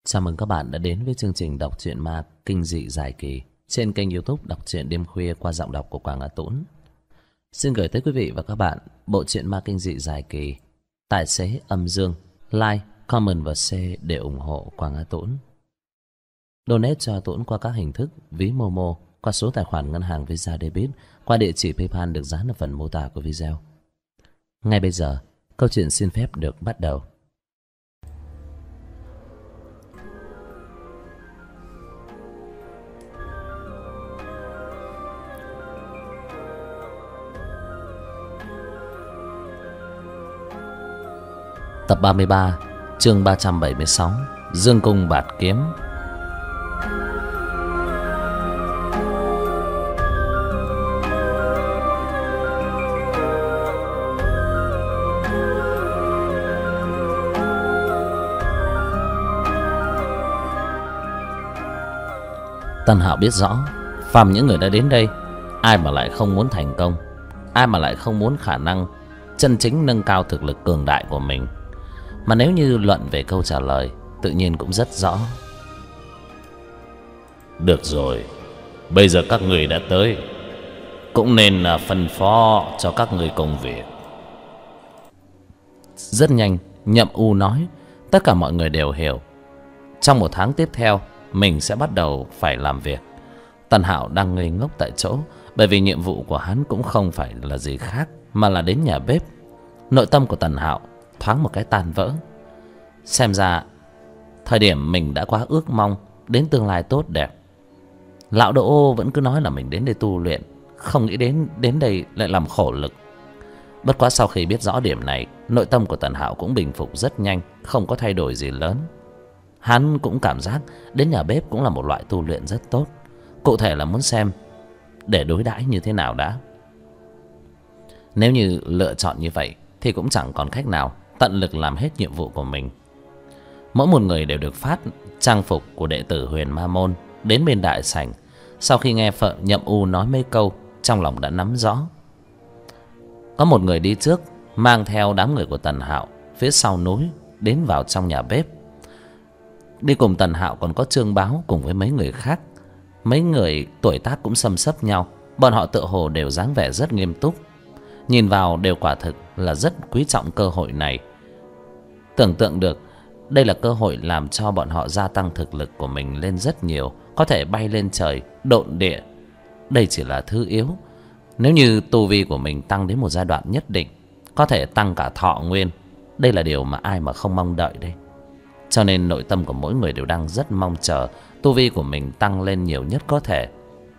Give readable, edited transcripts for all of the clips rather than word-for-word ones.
Chào mừng các bạn đã đến với chương trình đọc truyện ma kinh dị dài kỳ trên kênh YouTube Đọc truyện đêm khuya qua giọng đọc của Quảng Á Tũng. Xin gửi tới quý vị và các bạn bộ truyện ma kinh dị dài kỳ Tài xế âm dương. Like, comment và share để ủng hộ Quảng Á Tũng. Donate cho Tũng qua các hình thức ví Momo, qua số tài khoản ngân hàng Visa Debit, qua địa chỉ PayPal được dán ở phần mô tả của video. Ngay bây giờ, câu chuyện xin phép được bắt đầu. Tập 33, chương 376, Dương Cung Bạt Kiếm. Tân Hạo biết rõ, phàm những người đã đến đây, ai mà lại không muốn thành công, ai mà lại không muốn khả năng chân chính nâng cao thực lực cường đại của mình. Mà nếu như luận về câu trả lời, tự nhiên cũng rất rõ. Được rồi, bây giờ các người đã tới, cũng nên là phân phó cho các người công việc. Rất nhanh, Nhậm U nói, tất cả mọi người đều hiểu. Trong 1 tháng tiếp theo, mình sẽ bắt đầu phải làm việc. Tân Hạo đang ngây ngốc tại chỗ, bởi vì nhiệm vụ của hắn cũng không phải là gì khác, mà là đến nhà bếp. Nội tâm của Tân Hạo thoáng một cái tan vỡ. Xem ra thời điểm mình đã quá ước mong đến tương lai tốt đẹp. Lão Đỗ vẫn cứ nói là mình đến đây tu luyện, không nghĩ đến đây lại làm khổ lực. Bất quá sau khi biết rõ điểm này, nội tâm của Tân Hạo cũng bình phục rất nhanh, không có thay đổi gì lớn. Hắn cũng cảm giác đến nhà bếp cũng là một loại tu luyện rất tốt. Cụ thể là muốn xem để đối đãi như thế nào đã. Nếu như lựa chọn như vậy thì cũng chẳng còn cách nào, tận lực làm hết nhiệm vụ của mình. Mỗi một người đều được phát trang phục của đệ tử Huyền Ma Môn đến bên đại sảnh. Sau khi nghe Nhậm U nói mấy câu, trong lòng đã nắm rõ. Có một người đi trước, mang theo đám người của Tần Hạo phía sau núi đến vào trong nhà bếp. Đi cùng Tần Hạo còn có Trương Báo cùng với mấy người khác. Mấy người tuổi tác cũng xâm xấp nhau, bọn họ tựa hồ đều dáng vẻ rất nghiêm túc. Nhìn vào đều quả thực là rất quý trọng cơ hội này. Tưởng tượng được đây là cơ hội làm cho bọn họ gia tăng thực lực của mình lên rất nhiều, có thể bay lên trời, độn địa. Đây chỉ là thứ yếu. Nếu như tu vi của mình tăng đến một giai đoạn nhất định, có thể tăng cả thọ nguyên. Đây là điều mà ai mà không mong đợi đây. Cho nên nội tâm của mỗi người đều đang rất mong chờ tu vi của mình tăng lên nhiều nhất có thể.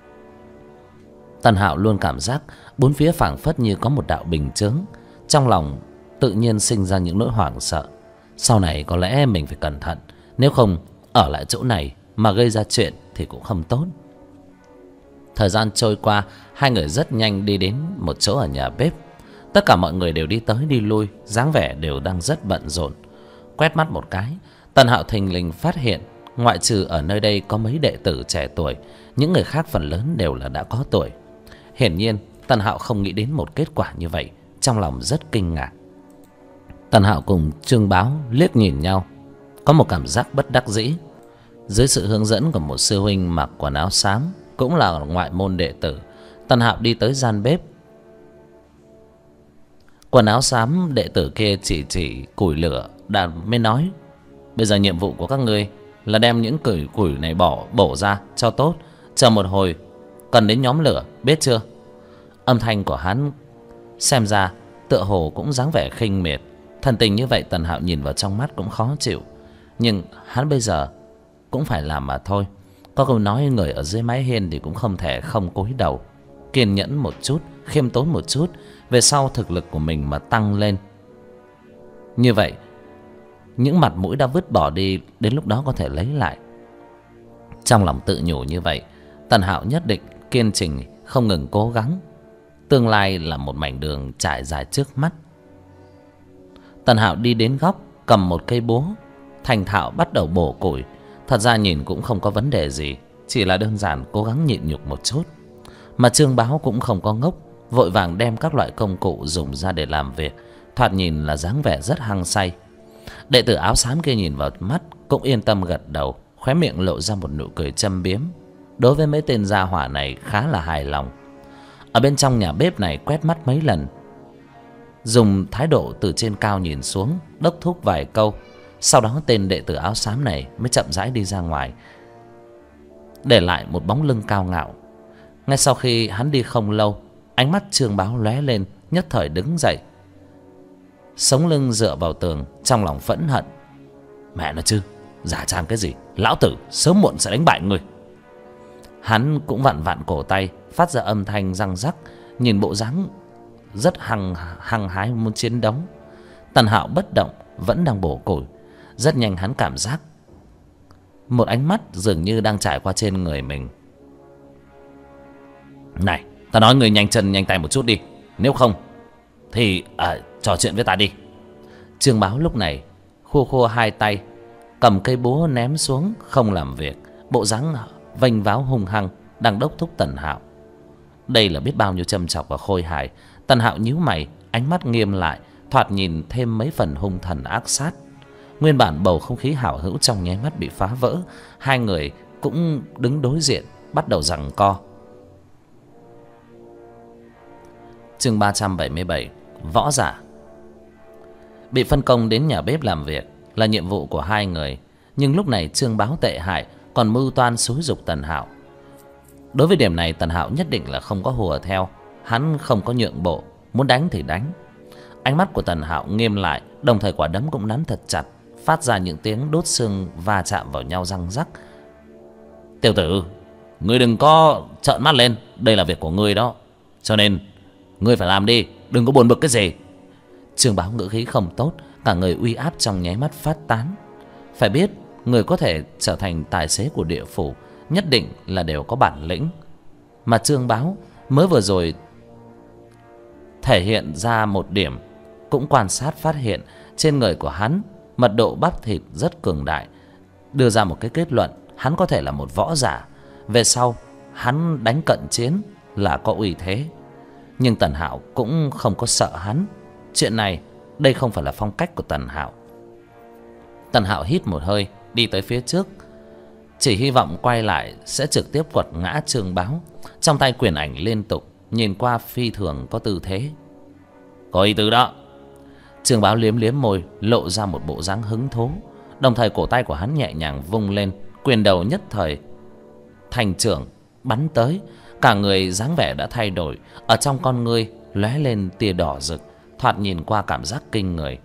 Tần Hạo luôn cảm giác bốn phía phảng phất như có một đạo bình chướng. Trong lòng tự nhiên sinh ra những nỗi hoảng sợ. Sau này có lẽ mình phải cẩn thận, nếu không ở lại chỗ này mà gây ra chuyện thì cũng không tốt. Thời gian trôi qua, hai người rất nhanh đi đến một chỗ ở nhà bếp. Tất cả mọi người đều đi tới đi lui, dáng vẻ đều đang rất bận rộn. Quét mắt một cái, Tần Hạo thình lình phát hiện ngoại trừ ở nơi đây có mấy đệ tử trẻ tuổi, những người khác phần lớn đều là đã có tuổi. Hiển nhiên Tần Hạo không nghĩ đến một kết quả như vậy, trong lòng rất kinh ngạc. Tần Hạo cùng Trương Báo liếc nhìn nhau, có một cảm giác bất đắc dĩ. Dưới sự hướng dẫn của một sư huynh mặc quần áo xám, cũng là ngoại môn đệ tử, Tần Hạo đi tới gian bếp. Quần áo xám đệ tử kia chỉ củi lửa đã mới nói, bây giờ nhiệm vụ của các ngươi là đem những củi này bổ ra cho tốt. Chờ một hồi cần đến nhóm lửa, biết chưa? Âm thanh của hắn xem ra tựa hồ cũng dáng vẻ khinh miệt. Thần tình như vậy Tần Hạo nhìn vào trong mắt cũng khó chịu. Nhưng hắn bây giờ cũng phải làm mà thôi. Có câu nói người ở dưới mái hiên thì cũng không thể không cúi đầu. Kiên nhẫn một chút, khiêm tốn một chút, về sau thực lực của mình mà tăng lên. Như vậy những mặt mũi đã vứt bỏ đi, đến lúc đó có thể lấy lại. Trong lòng tự nhủ như vậy, Tần Hạo nhất định kiên trì, không ngừng cố gắng. Tương lai là một mảnh đường trải dài trước mắt. Tần Hạo đi đến góc, cầm một cây búa, thành thạo bắt đầu bổ củi. Thật ra nhìn cũng không có vấn đề gì, chỉ là đơn giản cố gắng nhịn nhục một chút. Mà Trương Báo cũng không có ngốc, vội vàng đem các loại công cụ dùng ra để làm việc, thoạt nhìn là dáng vẻ rất hăng say. Đệ tử áo xám kia nhìn vào mắt cũng yên tâm gật đầu, khóe miệng lộ ra một nụ cười châm biếm. Đối với mấy tên gia hỏa này khá là hài lòng. Ở bên trong nhà bếp này quét mắt mấy lần, dùng thái độ từ trên cao nhìn xuống, đốc thúc vài câu. Sau đó tên đệ tử áo xám này mới chậm rãi đi ra ngoài, để lại một bóng lưng cao ngạo. Ngay sau khi hắn đi không lâu, ánh mắt Trương Báo lóe lên, nhất thời đứng dậy, sống lưng dựa vào tường, trong lòng phẫn hận. Mẹ nó chứ, giả trang cái gì, lão tử sớm muộn sẽ đánh bại ngươi. Hắn cũng vặn vặn cổ tay, phát ra âm thanh răng rắc, nhìn bộ dáng rất hăng hái muốn chiến đấu. Tần Hạo bất động, vẫn đang bổ củi. Rất nhanh hắn cảm giác một ánh mắt dường như đang trải qua trên người mình. Này, ta nói người nhanh chân nhanh tay một chút đi, nếu không thì trò chuyện với ta đi. Trương Báo lúc này khua khua hai tay, cầm cây búa ném xuống, không làm việc, bộ dáng vênh váo hung hăng, đang đốc thúc Tần Hạo. Đây là biết bao nhiêu châm chọc và khôi hài. Tần Hạo nhíu mày, ánh mắt nghiêm lại, thoạt nhìn thêm mấy phần hung thần ác sát. Nguyên bản bầu không khí hảo hữu trong nháy mắt bị phá vỡ. Hai người cũng đứng đối diện, bắt đầu giằng co. Chương 377, võ giả. Bị phân công đến nhà bếp làm việc là nhiệm vụ của hai người, nhưng lúc này Trương Báo tệ hại còn mưu toan xúi giục Tần Hạo. Đối với điểm này Tần Hạo nhất định là không có hùa theo. Hắn không có nhượng bộ, muốn đánh thì đánh. Ánh mắt của Tần Hạo nghiêm lại, đồng thời quả đấm cũng nắm thật chặt, phát ra những tiếng đốt xương va chạm vào nhau răng rắc. Tiểu tử, ngươi đừng có trợn mắt lên, đây là việc của ngươi đó, cho nên ngươi phải làm đi, đừng có buồn bực cái gì. Trương Báo ngữ khí không tốt, cả người uy áp trong nháy mắt phát tán. Phải biết, người có thể trở thành tài xế của địa phủ nhất định là đều có bản lĩnh. Mà Trương Báo mới vừa rồi thể hiện ra một điểm, cũng quan sát phát hiện trên người của hắn mật độ bắp thịt rất cường đại, đưa ra một cái kết luận hắn có thể là một võ giả. Về sau hắn đánh cận chiến là có uy thế. Nhưng Tần Hạo cũng không có sợ hắn. Chuyện này, đây không phải là phong cách của Tần Hạo. Tần Hạo hít một hơi, đi tới phía trước, chỉ hy vọng quay lại sẽ trực tiếp quật ngã Trương Báo. Trong tay quyền ảnh liên tục, nhìn qua phi thường có tư thế. Có ý tứ đó. Trương Báo liếm liếm môi, lộ ra một bộ dáng hứng thú. Đồng thời cổ tay của hắn nhẹ nhàng vung lên, quyền đầu nhất thời thành trưởng bắn tới. Cả người dáng vẻ đã thay đổi, ở trong con ngươi lóe lên tia đỏ rực, thoạt nhìn qua cảm giác kinh người.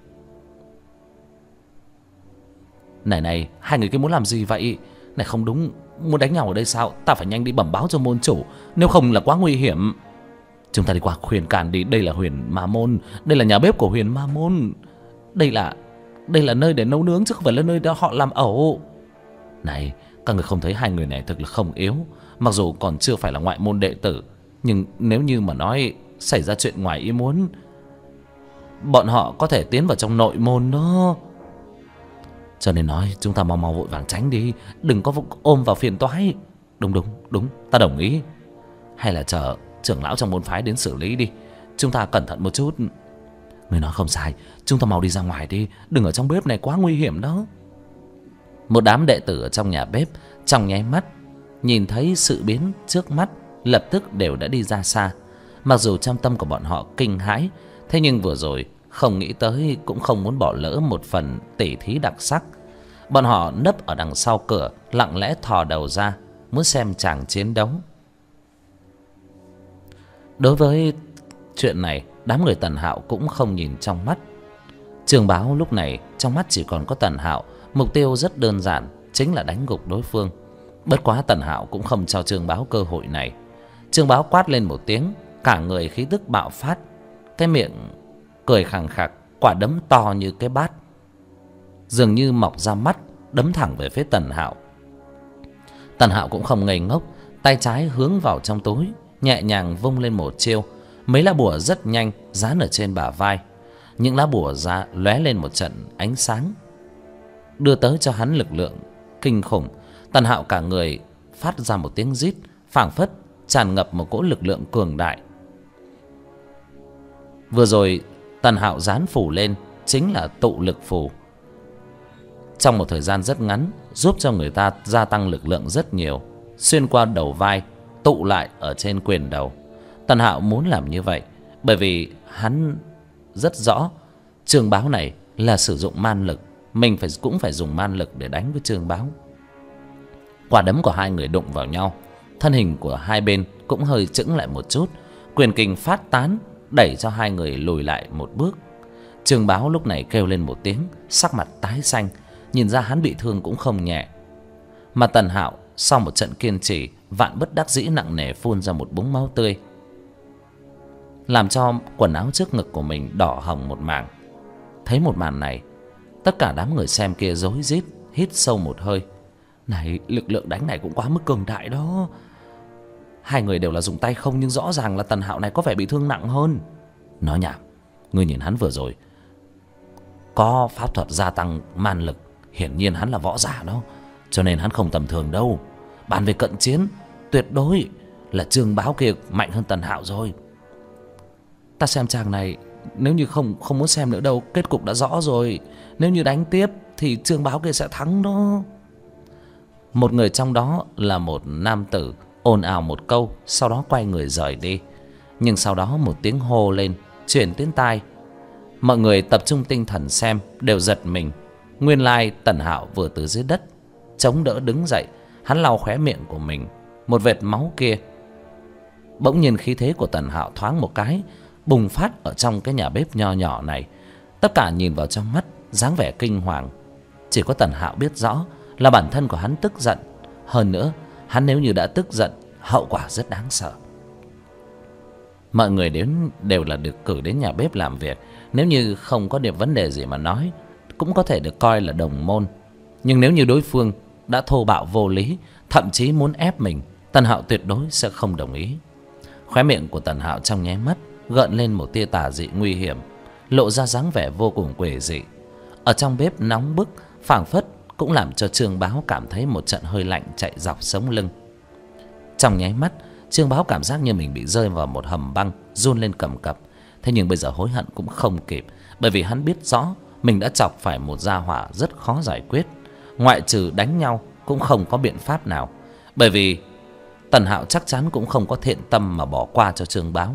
Này, hai người kia muốn làm gì vậy? Này không đúng, muốn đánh nhau ở đây sao? Ta phải nhanh đi bẩm báo cho môn chủ, nếu không là quá nguy hiểm. Chúng ta đi qua Huyền Càn đi, đây là Huyền Ma Môn, đây là nhà bếp của Huyền Ma Môn. Đây là nơi để nấu nướng chứ không phải là nơi để họ làm ẩu. Này, các người không thấy hai người này thực là không yếu, mặc dù còn chưa phải là ngoại môn đệ tử, nhưng nếu như mà nói xảy ra chuyện ngoài ý muốn, bọn họ có thể tiến vào trong nội môn đó. Cho nên nói chúng ta mau vội vàng tránh đi, đừng có ôm vào phiền toái. Đúng, ta đồng ý. Hay là chờ trưởng lão trong môn phái đến xử lý đi, chúng ta cẩn thận một chút. Người nói không sai, chúng ta mau đi ra ngoài đi, đừng ở trong bếp này quá nguy hiểm đó. Một đám đệ tử ở trong nhà bếp trong nháy mắt nhìn thấy sự biến trước mắt, lập tức đều đã đi ra xa. Mặc dù trong tâm của bọn họ kinh hãi, thế nhưng vừa rồi không nghĩ tới, cũng không muốn bỏ lỡ một phần tỉ thí đặc sắc. Bọn họ nấp ở đằng sau cửa, lặng lẽ thò đầu ra, muốn xem chàng chiến đấu. Đối với chuyện này, đám người Tần Hạo cũng không nhìn trong mắt. Trương Báo lúc này trong mắt chỉ còn có Tần Hạo, mục tiêu rất đơn giản, chính là đánh gục đối phương. Bất quá Tần Hạo cũng không cho Trương Báo cơ hội này. Trương Báo quát lên một tiếng, cả người khí tức bạo phát, cái miệng cười khẳng khặc, quả đấm to như cái bát dường như mọc ra mắt, đấm thẳng về phía Tần Hạo. Tần Hạo cũng không ngây ngốc, tay trái hướng vào trong túi, nhẹ nhàng vung lên một chiêu. Mấy lá bùa rất nhanh dán ở trên bả vai. Những lá bùa ra lóe lên một trận ánh sáng, đưa tới cho hắn lực lượng kinh khủng. Tần Hạo cả người phát ra một tiếng rít, phảng phất tràn ngập một cỗ lực lượng cường đại. Vừa rồi Tần Hạo dán phủ lên chính là tụ lực phù. trong một thời gian rất ngắn, giúp cho người ta gia tăng lực lượng rất nhiều, xuyên qua đầu vai, tụ lại ở trên quyền đầu. Tần Hạo muốn làm như vậy bởi vì hắn rất rõ Trương Báo này là sử dụng man lực, mình cũng phải dùng man lực để đánh với Trương Báo. Quả đấm của hai người đụng vào nhau, thân hình của hai bên cũng hơi chững lại một chút, quyền kình phát tán đẩy cho hai người lùi lại một bước. Trương Báo lúc này kêu lên một tiếng, sắc mặt tái xanh, nhìn ra hắn bị thương cũng không nhẹ. Mà Tần Hạo sau một trận kiên trì, vạn bất đắc dĩ nặng nề phun ra một búng máu tươi, làm cho quần áo trước ngực của mình đỏ hồng một mảng. Thấy một màn này, tất cả đám người xem kia rối rít hít sâu một hơi. Này, lực lượng đánh này cũng quá mức cường đại đó. Hai người đều là dùng tay không, nhưng rõ ràng là Tần Hạo này có vẻ bị thương nặng hơn. Nói nhảm, ngươi nhìn hắn vừa rồi có pháp thuật gia tăng man lực, hiển nhiên hắn là võ giả đó, cho nên hắn không tầm thường đâu. Bàn về cận chiến, tuyệt đối là Trương Báo kia mạnh hơn Tần Hạo rồi. Ta xem chàng này, nếu như không muốn xem nữa đâu, kết cục đã rõ rồi. Nếu như đánh tiếp thì Trương Báo kia sẽ thắng đó. Một người trong đó là một nam tử ồn ào một câu, sau đó quay người rời đi. Nhưng sau đó một tiếng hô lên truyền đến tai. Mọi người tập trung tinh thần xem đều giật mình. Nguyên lai Tần Hạo vừa từ dưới đất chống đỡ đứng dậy, hắn lau khóe miệng của mình một vệt máu kia. Bỗng nhiên khí thế của Tần Hạo thoáng một cái bùng phát ở trong cái nhà bếp nho nhỏ này. Tất cả nhìn vào trong mắt, dáng vẻ kinh hoàng. Chỉ có Tần Hạo biết rõ là bản thân của hắn tức giận. Hơn nữa, hắn nếu như đã tức giận, hậu quả rất đáng sợ. Mọi người đều là được cử đến nhà bếp làm việc. Nếu như không có điểm vấn đề gì mà nói, cũng có thể được coi là đồng môn. Nhưng nếu như đối phương đã thô bạo vô lý, thậm chí muốn ép mình, Tần Hạo tuyệt đối sẽ không đồng ý. Khóe miệng của Tần Hạo trong nháy mắt gợn lên một tia tà dị nguy hiểm, lộ ra dáng vẻ vô cùng quỷ dị. Ở trong bếp nóng bức, phảng phất cũng làm cho Trương Báo cảm thấy một trận hơi lạnh chạy dọc sống lưng. Trong nháy mắt, Trương Báo cảm giác như mình bị rơi vào một hầm băng, run lên cầm cập. Thế nhưng bây giờ hối hận cũng không kịp, bởi vì hắn biết rõ mình đã chọc phải một gia hỏa rất khó giải quyết. Ngoại trừ đánh nhau cũng không có biện pháp nào, bởi vì Tần Hạo chắc chắn cũng không có thiện tâm mà bỏ qua cho Trương Báo.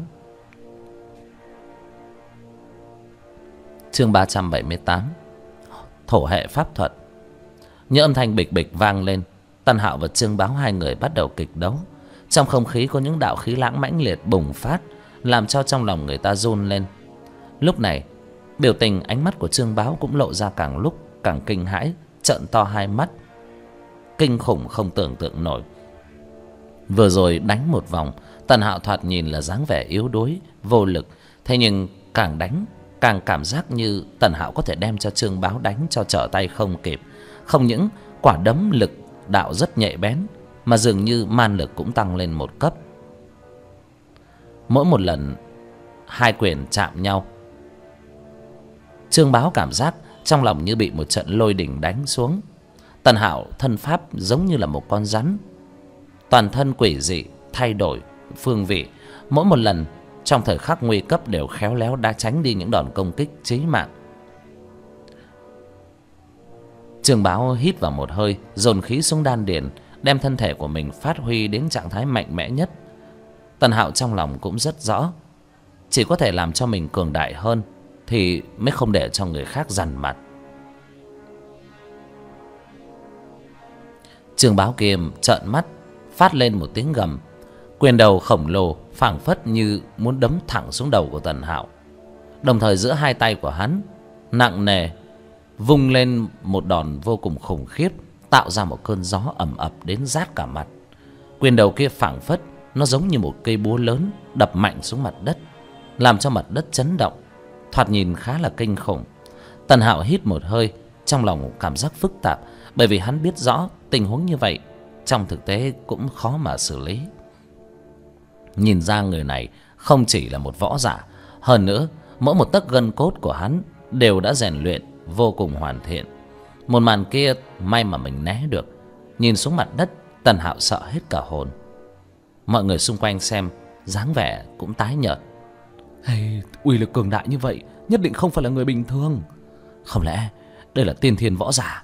Chương 378, thổ hệ pháp thuật. Những âm thanh bịch bịch vang lên. Tần Hạo và Trương Báo hai người bắt đầu kịch đấu. Trong không khí có những đạo khí lãng mãnh liệt bùng phát, làm cho trong lòng người ta run lên. Lúc này, biểu tình ánh mắt của Trương Báo cũng lộ ra càng lúc càng kinh hãi, trợn to hai mắt, kinh khủng không tưởng tượng nổi. Vừa rồi đánh một vòng, Tần Hạo thoạt nhìn là dáng vẻ yếu đuối, vô lực. Thế nhưng càng đánh, càng cảm giác như Tần Hạo có thể đem cho Trương Báo đánh cho trở tay không kịp. Không những quả đấm lực đạo rất nhạy bén, mà dường như man lực cũng tăng lên một cấp. Mỗi một lần hai quyền chạm nhau, Trương Báo cảm giác trong lòng như bị một trận lôi đỉnh đánh xuống. Tần Hạo thân pháp giống như là một con rắn, toàn thân quỷ dị, thay đổi phương vị. Mỗi một lần trong thời khắc nguy cấp đều khéo léo đá tránh đi những đòn công kích chí mạng. Trương Báo hít vào một hơi, dồn khí xuống đan điền, đem thân thể của mình phát huy đến trạng thái mạnh mẽ nhất. Tần Hạo trong lòng cũng rất rõ, chỉ có thể làm cho mình cường đại hơn thì mới không để cho người khác dằn mặt. Trương Báo Kiềm trợn mắt, phát lên một tiếng gầm. Quyền đầu khổng lồ phảng phất như muốn đấm thẳng xuống đầu của Tần Hạo. Đồng thời giữa hai tay của hắn nặng nề vung lên một đòn vô cùng khủng khiếp, tạo ra một cơn gió ẩm ập đến rát cả mặt. Quyền đầu kia phảng phất nó giống như một cây búa lớn đập mạnh xuống mặt đất, làm cho mặt đất chấn động, thoạt nhìn khá là kinh khủng. Tần Hạo hít một hơi, trong lòng cảm giác phức tạp, bởi vì hắn biết rõ tình huống như vậy trong thực tế cũng khó mà xử lý. Nhìn ra người này không chỉ là một võ giả, hơn nữa mỗi một tấc gân cốt của hắn đều đã rèn luyện vô cùng hoàn thiện. Một màn kia may mà mình né được. Nhìn xuống mặt đất, Tần Hạo sợ hết cả hồn. Mọi người xung quanh xem dáng vẻ cũng tái nhợt. Hey, uy lực cường đại như vậy nhất định không phải là người bình thường. Không lẽ đây là tiên thiên võ giả,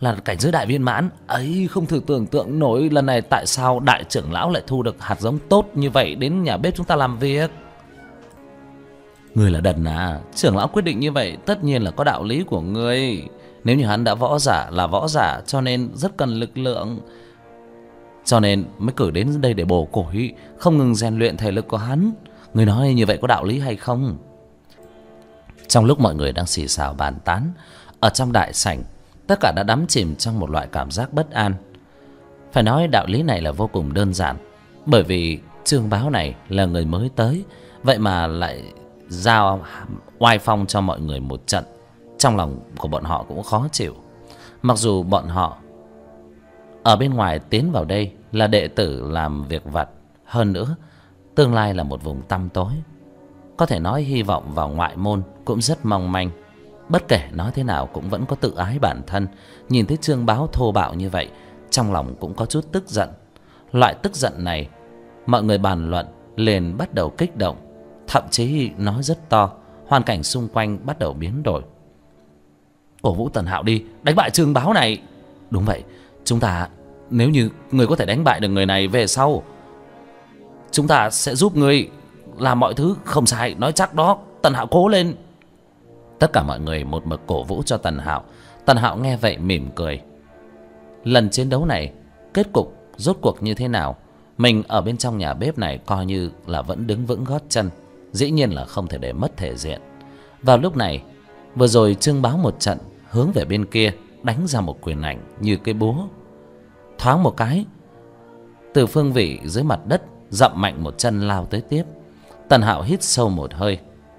là cảnh giới đại viên mãn ấy. Không thử tưởng tượng nổi lần này tại sao đại trưởng lão lại thu được hạt giống tốt như vậy đến nhà bếp chúng ta làm việc. Người là đần à? Trưởng lão quyết định như vậy tất nhiên là có đạo lý của người. Nếu như hắn đã võ giả là võ giả, cho nên rất cần lực lượng, cho nên mới cử đến đây để bổ củi, không ngừng rèn luyện thể lực của hắn. Người nói như vậy có đạo lý hay không? Trong lúc mọi người đang xì xào bàn tán, ở trong đại sảnh, tất cả đã đắm chìm trong một loại cảm giác bất an. Phải nói đạo lý này là vô cùng đơn giản, bởi vì Trương Báo này là người mới tới, vậy mà lại giao oai phong cho mọi người một trận. Trong lòng của bọn họ cũng khó chịu. Mặc dù bọn họ ở bên ngoài tiến vào đây là đệ tử làm việc vặt, hơn nữa tương lai là một vùng tăm tối, có thể nói hy vọng vào ngoại môn cũng rất mong manh. Bất kể nói thế nào cũng vẫn có tự ái bản thân. Nhìn thấy Trương Báo thô bạo như vậy, trong lòng cũng có chút tức giận. Loại tức giận này mọi người bàn luận liền bắt đầu kích động, thậm chí nói rất to. Hoàn cảnh xung quanh bắt đầu biến đổi. Cổ vũ Tần Hạo đi, đánh bại Trương Báo này. Đúng vậy, chúng ta, nếu như người có thể đánh bại được người này, về sau chúng ta sẽ giúp người làm mọi thứ. Không sai, nói chắc đó, Tần Hạo cố lên. Tất cả mọi người một mực cổ vũ cho Tần Hạo. Tần Hạo nghe vậy mỉm cười. Lần chiến đấu này kết cục rốt cuộc như thế nào, mình ở bên trong nhà bếp này coi như là vẫn đứng vững gót chân, dĩ nhiên là không thể để mất thể diện. Vào lúc này, vừa rồi Trương Báo một trận hướng về bên kia đánh ra một quyền ảnh như cái búa. Thoáng một cái, từ phương vị dưới mặt đất dậm mạnh một chân lao tới tiếp. Tần Hạo hít sâu một hơi.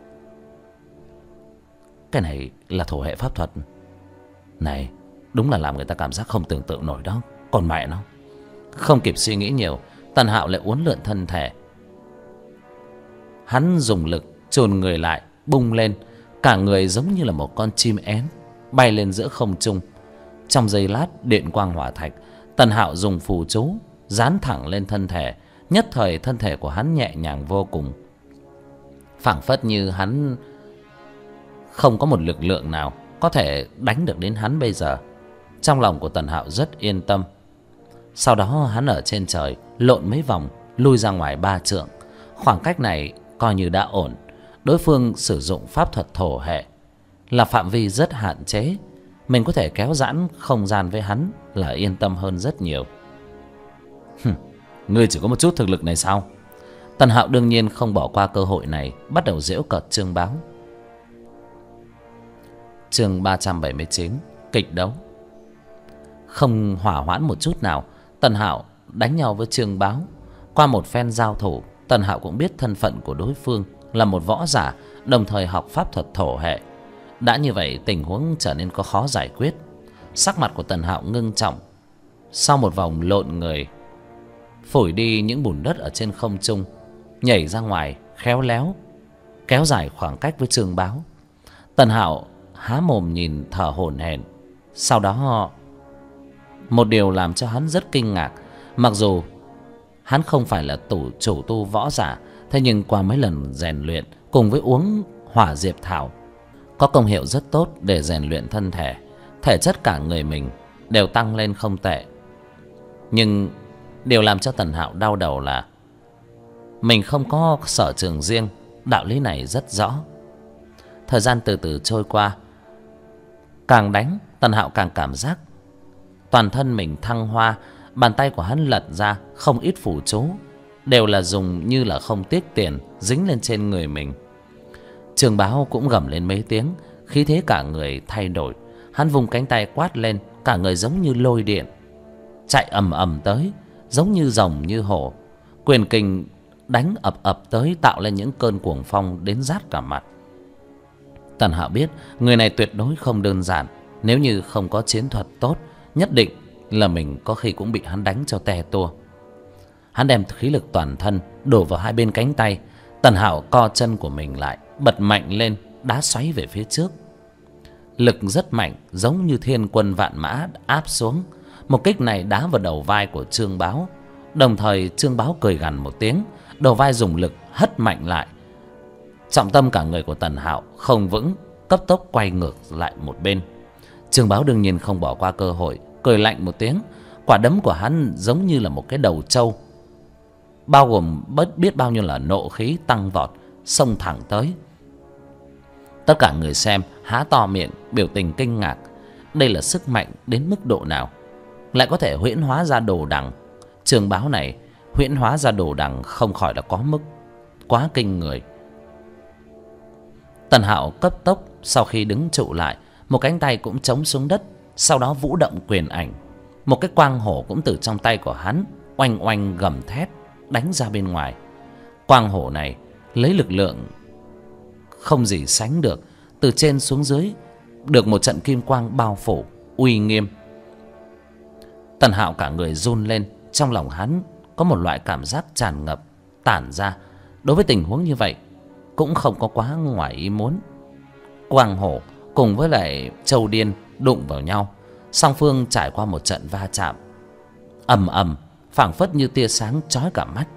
Cái này là thổ hệ pháp thuật này, đúng là làm người ta cảm giác không tưởng tượng nổi đó. Còn mẹ nó. Không kịp suy nghĩ nhiều, Tần Hạo lại uốn lượn thân thể. Hắn dùng lực chồn người lại, bung lên. Cả người giống như là một con chim én bay lên giữa không trung. Trong giây lát điện quang hỏa thạch, Tần Hạo dùng phù chú dán thẳng lên thân thể. Nhất thời thân thể của hắn nhẹ nhàng vô cùng, phảng phất như hắn không có một lực lượng nào có thể đánh được đến hắn bây giờ. Trong lòng của Tần Hạo rất yên tâm. Sau đó hắn ở trên trời lộn mấy vòng, lui ra ngoài 3 trượng. Khoảng cách này coi như đã ổn. Đối phương sử dụng pháp thuật thổ hệ, là phạm vi rất hạn chế. Mình có thể kéo giãn không gian với hắn là yên tâm hơn rất nhiều. Ngươi chỉ có một chút thực lực này sao? Tần Hạo đương nhiên không bỏ qua cơ hội này, bắt đầu giễu cợt Trương Báo. Chương 379, kịch đấu. Không hỏa hoãn một chút nào, Tần Hạo đánh nhau với Trương Báo. Qua một phen giao thủ, Tần Hạo cũng biết thân phận của đối phương là một võ giả, đồng thời học pháp thuật thổ hệ. Đã như vậy tình huống trở nên có khó giải quyết. Sắc mặt của Tần Hạo ngưng trọng. Sau một vòng lộn người, phủi đi những bùn đất ở trên không trung, nhảy ra ngoài khéo léo kéo dài khoảng cách với Trương Báo. Tần Hạo há mồm nhìn thở hổn hển. Sau đó một điều làm cho hắn rất kinh ngạc. Mặc dù hắn không phải là chủ tu võ giả, thế nhưng qua mấy lần rèn luyện cùng với uống hỏa diệp thảo, có công hiệu rất tốt để rèn luyện thân thể. Thể chất cả người mình đều tăng lên không tệ. Nhưng điều làm cho Tần Hạo đau đầu là mình không có sở trường riêng. Đạo lý này rất rõ. Thời gian từ từ trôi qua, càng đánh Tần Hạo càng cảm giác toàn thân mình thăng hoa. Bàn tay của hắn lật ra không ít phù chú, đều là dùng như là không tiếc tiền dính lên trên người mình. Trương Báo cũng gầm lên mấy tiếng, khí thế cả người thay đổi. Hắn vùng cánh tay quát lên, cả người giống như lôi điện chạy ầm ầm tới, giống như rồng như hổ. Quyền kình đánh ập ập tới, tạo lên những cơn cuồng phong đến rát cả mặt. Tần Hạo biết người này tuyệt đối không đơn giản. Nếu như không có chiến thuật tốt, nhất định là mình có khi cũng bị hắn đánh cho te tua. Hắn đem khí lực toàn thân đổ vào hai bên cánh tay. Tần Hạo co chân của mình lại, bật mạnh lên, đá xoáy về phía trước. Lực rất mạnh, giống như thiên quân vạn mã áp xuống. Một kích này đá vào đầu vai của Trương Báo. Đồng thời Trương Báo cười gằn một tiếng, đầu vai dùng lực hất mạnh lại. Trọng tâm cả người của Tần Hạo không vững, cấp tốc quay ngược lại một bên. Trương Báo đương nhiên không bỏ qua cơ hội, cười lạnh một tiếng. Quả đấm của hắn giống như là một cái đầu trâu, bao gồm biết bao nhiêu là nộ khí tăng vọt, xông thẳng tới. Tất cả người xem há to miệng, biểu tình kinh ngạc. Đây là sức mạnh đến mức độ nào, lại có thể huyễn hóa ra đồ đằng. Trương Báo này huyễn hóa ra đồ đằng không khỏi là có mức quá kinh người. Tần Hạo cấp tốc sau khi đứng trụ lại, một cánh tay cũng chống xuống đất, sau đó vũ động quyền ảnh. Một cái quang hổ cũng từ trong tay của hắn oanh oanh gầm thét đánh ra bên ngoài. Quang hổ này lấy lực lượng không gì sánh được, từ trên xuống dưới được một trận kim quang bao phủ uy nghiêm. Tần Hạo cả người run lên, trong lòng hắn có một loại cảm giác tràn ngập tản ra. Đối với tình huống như vậy cũng không có quá ngoài ý muốn. Quang hổ cùng với lại châu điên đụng vào nhau, song phương trải qua một trận va chạm ầm ầm, phảng phất như tia sáng chói cả mắt.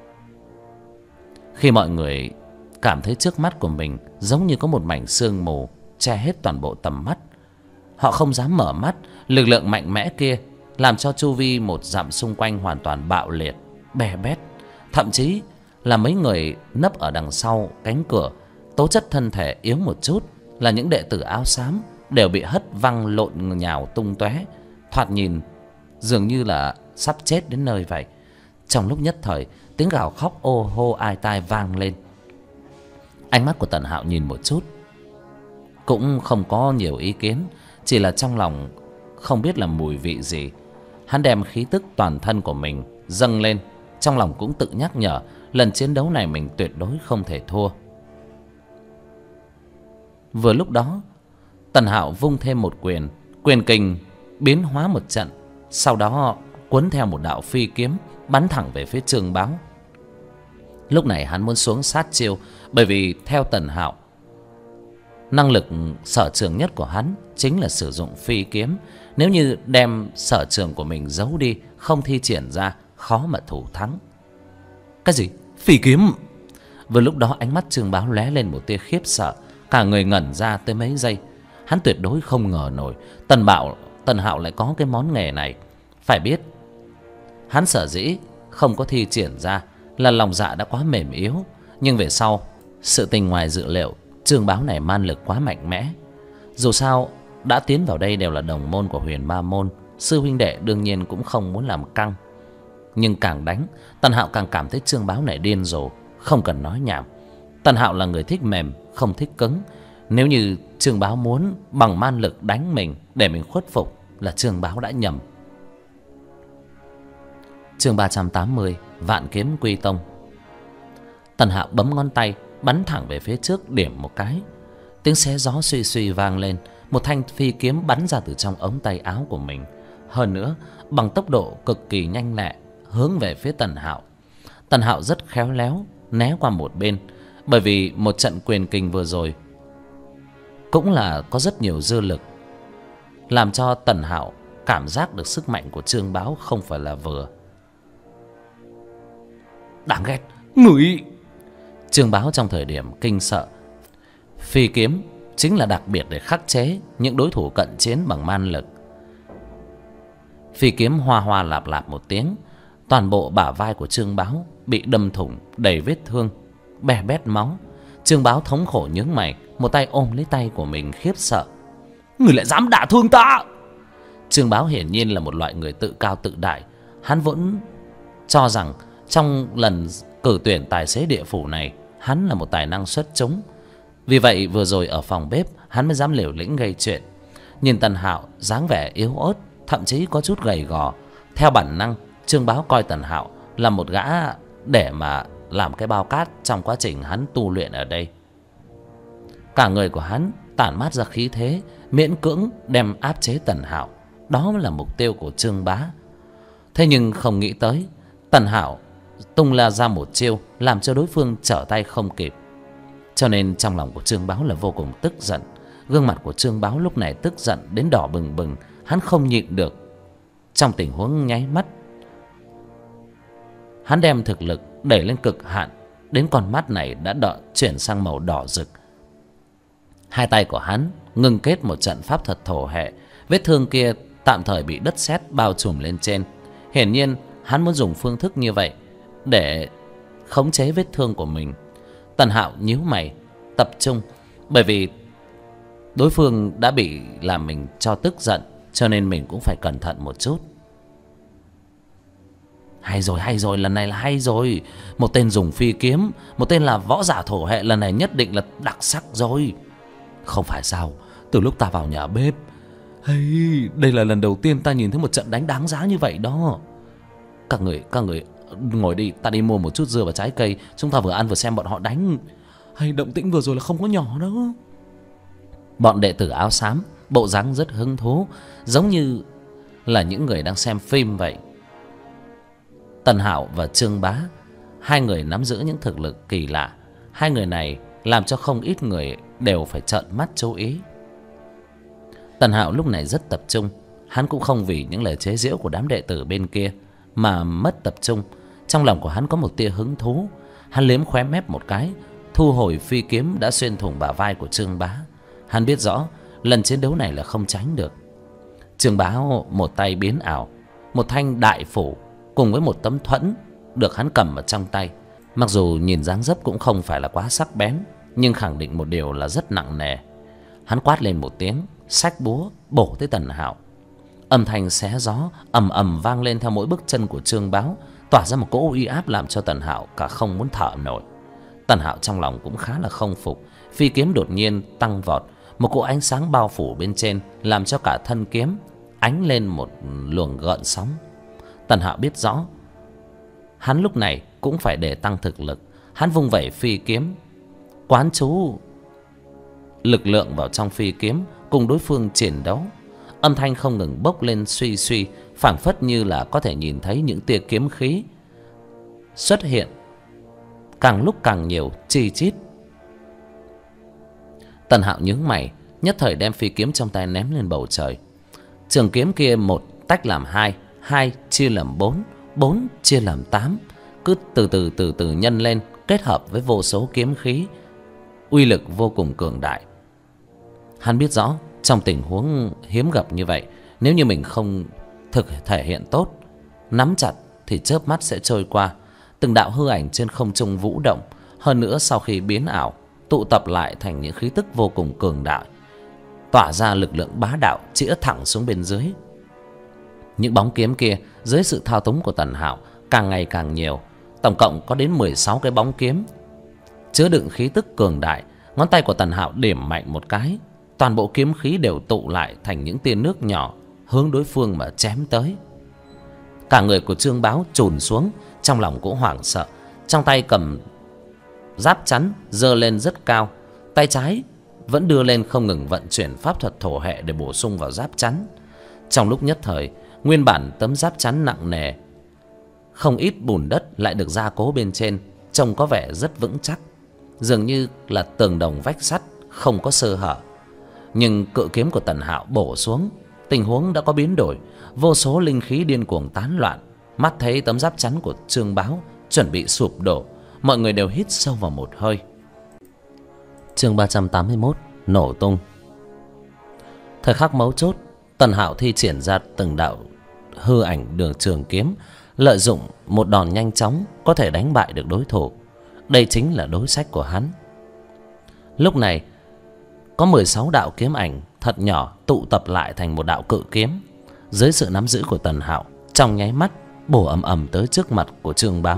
Khi mọi người cảm thấy trước mắt của mình giống như có một mảnh sương mù che hết toàn bộ tầm mắt, họ không dám mở mắt. Lực lượng mạnh mẽ kia làm cho chu vi một dặm xung quanh hoàn toàn bạo liệt, bè bét. Thậm chí là mấy người nấp ở đằng sau cánh cửa, tố chất thân thể yếu một chút, là những đệ tử áo xám, đều bị hất văng lộn nhào tung tóe, thoạt nhìn dường như là sắp chết đến nơi vậy. Trong lúc nhất thời, tiếng gào khóc ô hô ai tai vang lên. Ánh mắt của Tần Hạo nhìn một chút, cũng không có nhiều ý kiến, chỉ là trong lòng không biết là mùi vị gì. Hắn đem khí tức toàn thân của mình dâng lên, trong lòng cũng tự nhắc nhở lần chiến đấu này mình tuyệt đối không thể thua. Vừa lúc đó, Tần Hạo vung thêm một quyền, quyền kình biến hóa một trận, sau đó cuốn theo một đạo phi kiếm bắn thẳng về phía Trương Báo. Lúc này hắn muốn xuống sát chiêu, bởi vì theo Tần Hạo, năng lực sở trường nhất của hắn chính là sử dụng phi kiếm. Nếu như đem sở trường của mình giấu đi, không thi triển ra, khó mà thủ thắng. Cái gì? Phi kiếm? Vừa lúc đó ánh mắt Trương Báo lóe lên một tia khiếp sợ, cả người ngẩn ra tới mấy giây. Hắn tuyệt đối không ngờ nổi Tần Hạo lại có cái món nghề này. Phải biết, hắn sở dĩ không có thi triển ra là lòng dạ đã quá mềm yếu. Nhưng về sau, sự tình ngoài dự liệu, Trương Báo này man lực quá mạnh mẽ. Dù sao, đã tiến vào đây đều là đồng môn của Huyền Ma Môn, sư huynh đệ đương nhiên cũng không muốn làm căng. Nhưng càng đánh, Tần Hạo càng cảm thấy Trương Báo này điên rồ. Không cần nói nhảm, Tần Hạo là người thích mềm, không thích cứng. Nếu như Trương Báo muốn bằng man lực đánh mình để mình khuất phục, là Trương Báo đã nhầm. Chương 380, Vạn Kiếm Quy Tông. Tần Hạo bấm ngón tay bắn thẳng về phía trước, điểm một cái. Tiếng xé gió suy suy vang lên, một thanh phi kiếm bắn ra từ trong ống tay áo của mình. Hơn nữa, bằng tốc độ cực kỳ nhanh lẹ, hướng về phía Tần Hạo. Tần Hạo rất khéo léo né qua một bên, bởi vì một trận quyền kình vừa rồi cũng là có rất nhiều dư lực, làm cho Tần Hạo cảm giác được sức mạnh của Trương Báo không phải là vừa. Đáng ghét, ngửi! Trương Báo trong thời điểm kinh sợ, phi kiếm chính là đặc biệt để khắc chế những đối thủ cận chiến bằng man lực. Phi kiếm hoa hoa lạp lạp một tiếng, toàn bộ bả vai của Trương Báo bị đâm thủng đầy vết thương, bè bét máu. Trương Báo thống khổ nhướng mày, một tay ôm lấy tay của mình khiếp sợ. Người lại dám đả thương ta! Trương Báo hiển nhiên là một loại người tự cao tự đại. Hắn vẫn cho rằng trong lần cử tuyển tài xế địa phủ này, hắn là một tài năng xuất chúng. Vì vậy vừa rồi ở phòng bếp, hắn mới dám liều lĩnh gây chuyện. Nhìn Tần Hạo dáng vẻ yếu ớt, thậm chí có chút gầy gò, theo bản năng Trương Báo coi Tần Hạo là một gã để mà làm cái bao cát trong quá trình hắn tu luyện ở đây. Cả người của hắn tản mát ra khí thế, miễn cưỡng đem áp chế Tần Hạo. Đó mới là mục tiêu của Trương Bá. Thế nhưng không nghĩ tới, Tần Hạo tung ra một chiêu làm cho đối phương trở tay không kịp. Cho nên trong lòng của Trương Báo là vô cùng tức giận. Gương mặt của Trương Báo lúc này tức giận đến đỏ bừng bừng. Hắn không nhịn được. Trong tình huống nháy mắt, hắn đem thực lực đẩy lên cực hạn, đến con mắt này đã chuyển sang màu đỏ rực. Hai tay của hắn ngưng kết một trận pháp thuật thổ hệ, Vết thương kia tạm thời bị đất sét bao trùm lên trên. Hiển nhiên hắn muốn dùng phương thức như vậy để khống chế vết thương của mình. Tần Hạo nhíu mày, tập trung, bởi vì đối phương đã bị làm mình cho tức giận, cho nên mình cũng phải cẩn thận một chút. Hay rồi, lần này là hay rồi. Một tên dùng phi kiếm, một tên là võ giả thổ hệ, lần này nhất định là đặc sắc rồi. Không phải sao, từ lúc ta vào nhà bếp, đây là lần đầu tiên ta nhìn thấy một trận đánh đáng giá như vậy đó. Các người ngồi đi, ta đi mua một chút dưa và trái cây, chúng ta vừa ăn vừa xem bọn họ đánh. Động tĩnh vừa rồi là không có nhỏ đó. Bọn đệ tử áo xám bộ dáng rất hứng thú, giống như là những người đang xem phim vậy. Tần Hạo và Trương Bá, hai người nắm giữ những thực lực kỳ lạ. Hai người này làm cho không ít người đều phải trợn mắt chú ý. Tần Hạo lúc này rất tập trung. Hắn cũng không vì những lời chế giễu của đám đệ tử bên kia mà mất tập trung. Trong lòng của hắn có một tia hứng thú. Hắn liếm khóe mép một cái, thu hồi phi kiếm đã xuyên thủng bả vai của Trương Bá. Hắn biết rõ lần chiến đấu này là không tránh được. Trương Bá một tay biến ảo, một thanh đại phủ cùng với một tấm thuẫn được hắn cầm ở trong tay. Mặc dù nhìn dáng dấp cũng không phải là quá sắc bén, nhưng khẳng định một điều là rất nặng nề. Hắn quát lên một tiếng, xách búa bổ tới Tần Hạo. Âm thanh xé gió ầm ầm vang lên theo mỗi bước chân của Trương Bá, tỏa ra một cỗ uy áp làm cho Tần Hạo cả không muốn thở nổi. Tần Hạo trong lòng cũng khá là không phục. Phi kiếm đột nhiên tăng vọt, một cỗ ánh sáng bao phủ bên trên, làm cho cả thân kiếm ánh lên một luồng gợn sóng. Tần Hạo biết rõ hắn lúc này cũng phải để tăng thực lực. Hắn vung vẩy phi kiếm, quán chú lực lượng vào trong phi kiếm, cùng đối phương chiến đấu. Âm thanh không ngừng bốc lên suy suy, phảng phất như là có thể nhìn thấy những tia kiếm khí xuất hiện càng lúc càng nhiều, chi chít. Tần Hạo nhướng mày, nhất thời đem phi kiếm trong tay ném lên bầu trời. Trường kiếm kia một tách làm hai, hai chia làm bốn, bốn chia làm tám, cứ từ từ nhân lên, kết hợp với vô số kiếm khí, uy lực vô cùng cường đại. Hắn biết rõ trong tình huống hiếm gặp như vậy, nếu như mình không thể hiện tốt, nắm chặt thì chớp mắt sẽ trôi qua. Từng đạo hư ảnh trên không trung vũ động, hơn nữa sau khi biến ảo tụ tập lại thành những khí tức vô cùng cường đại, tỏa ra lực lượng bá đạo chĩa thẳng xuống bên dưới. Những bóng kiếm kia dưới sự thao túng của Tần Hạo càng ngày càng nhiều, tổng cộng có đến 16 cái bóng kiếm chứa đựng khí tức cường đại. Ngón tay của Tần Hạo điểm mạnh một cái, toàn bộ kiếm khí đều tụ lại thành những tia nước nhỏ, hướng đối phương mà chém tới. Cả người của Trương Bá chùn xuống, trong lòng cũng hoảng sợ. Trong tay cầm giáp chắn giơ lên rất cao, tay trái vẫn đưa lên không ngừng vận chuyển pháp thuật thổ hệ để bổ sung vào giáp chắn. Trong lúc nhất thời, nguyên bản tấm giáp chắn nặng nề, không ít bùn đất lại được gia cố bên trên, trông có vẻ rất vững chắc, dường như là tường đồng vách sắt, không có sơ hở. Nhưng cự kiếm của Tần Hạo bổ xuống, tình huống đã có biến đổi. Vô số linh khí điên cuồng tán loạn. Mắt thấy tấm giáp chắn của Trương Bá chuẩn bị sụp đổ, mọi người đều hít sâu vào một hơi. Chương 381 nổ tung. Thời khắc mấu chốt, Tần Hạo thi triển ra từng đạo hư ảnh đường trường kiếm, lợi dụng một đòn nhanh chóng có thể đánh bại được đối thủ. Đây chính là đối sách của hắn. Lúc này có 16 đạo kiếm ảnh thật nhỏ tụ tập lại thành một đạo cự kiếm, dưới sự nắm giữ của Tần Hạo, trong nháy mắt bổ ầm ầm tới trước mặt của Trương Bá.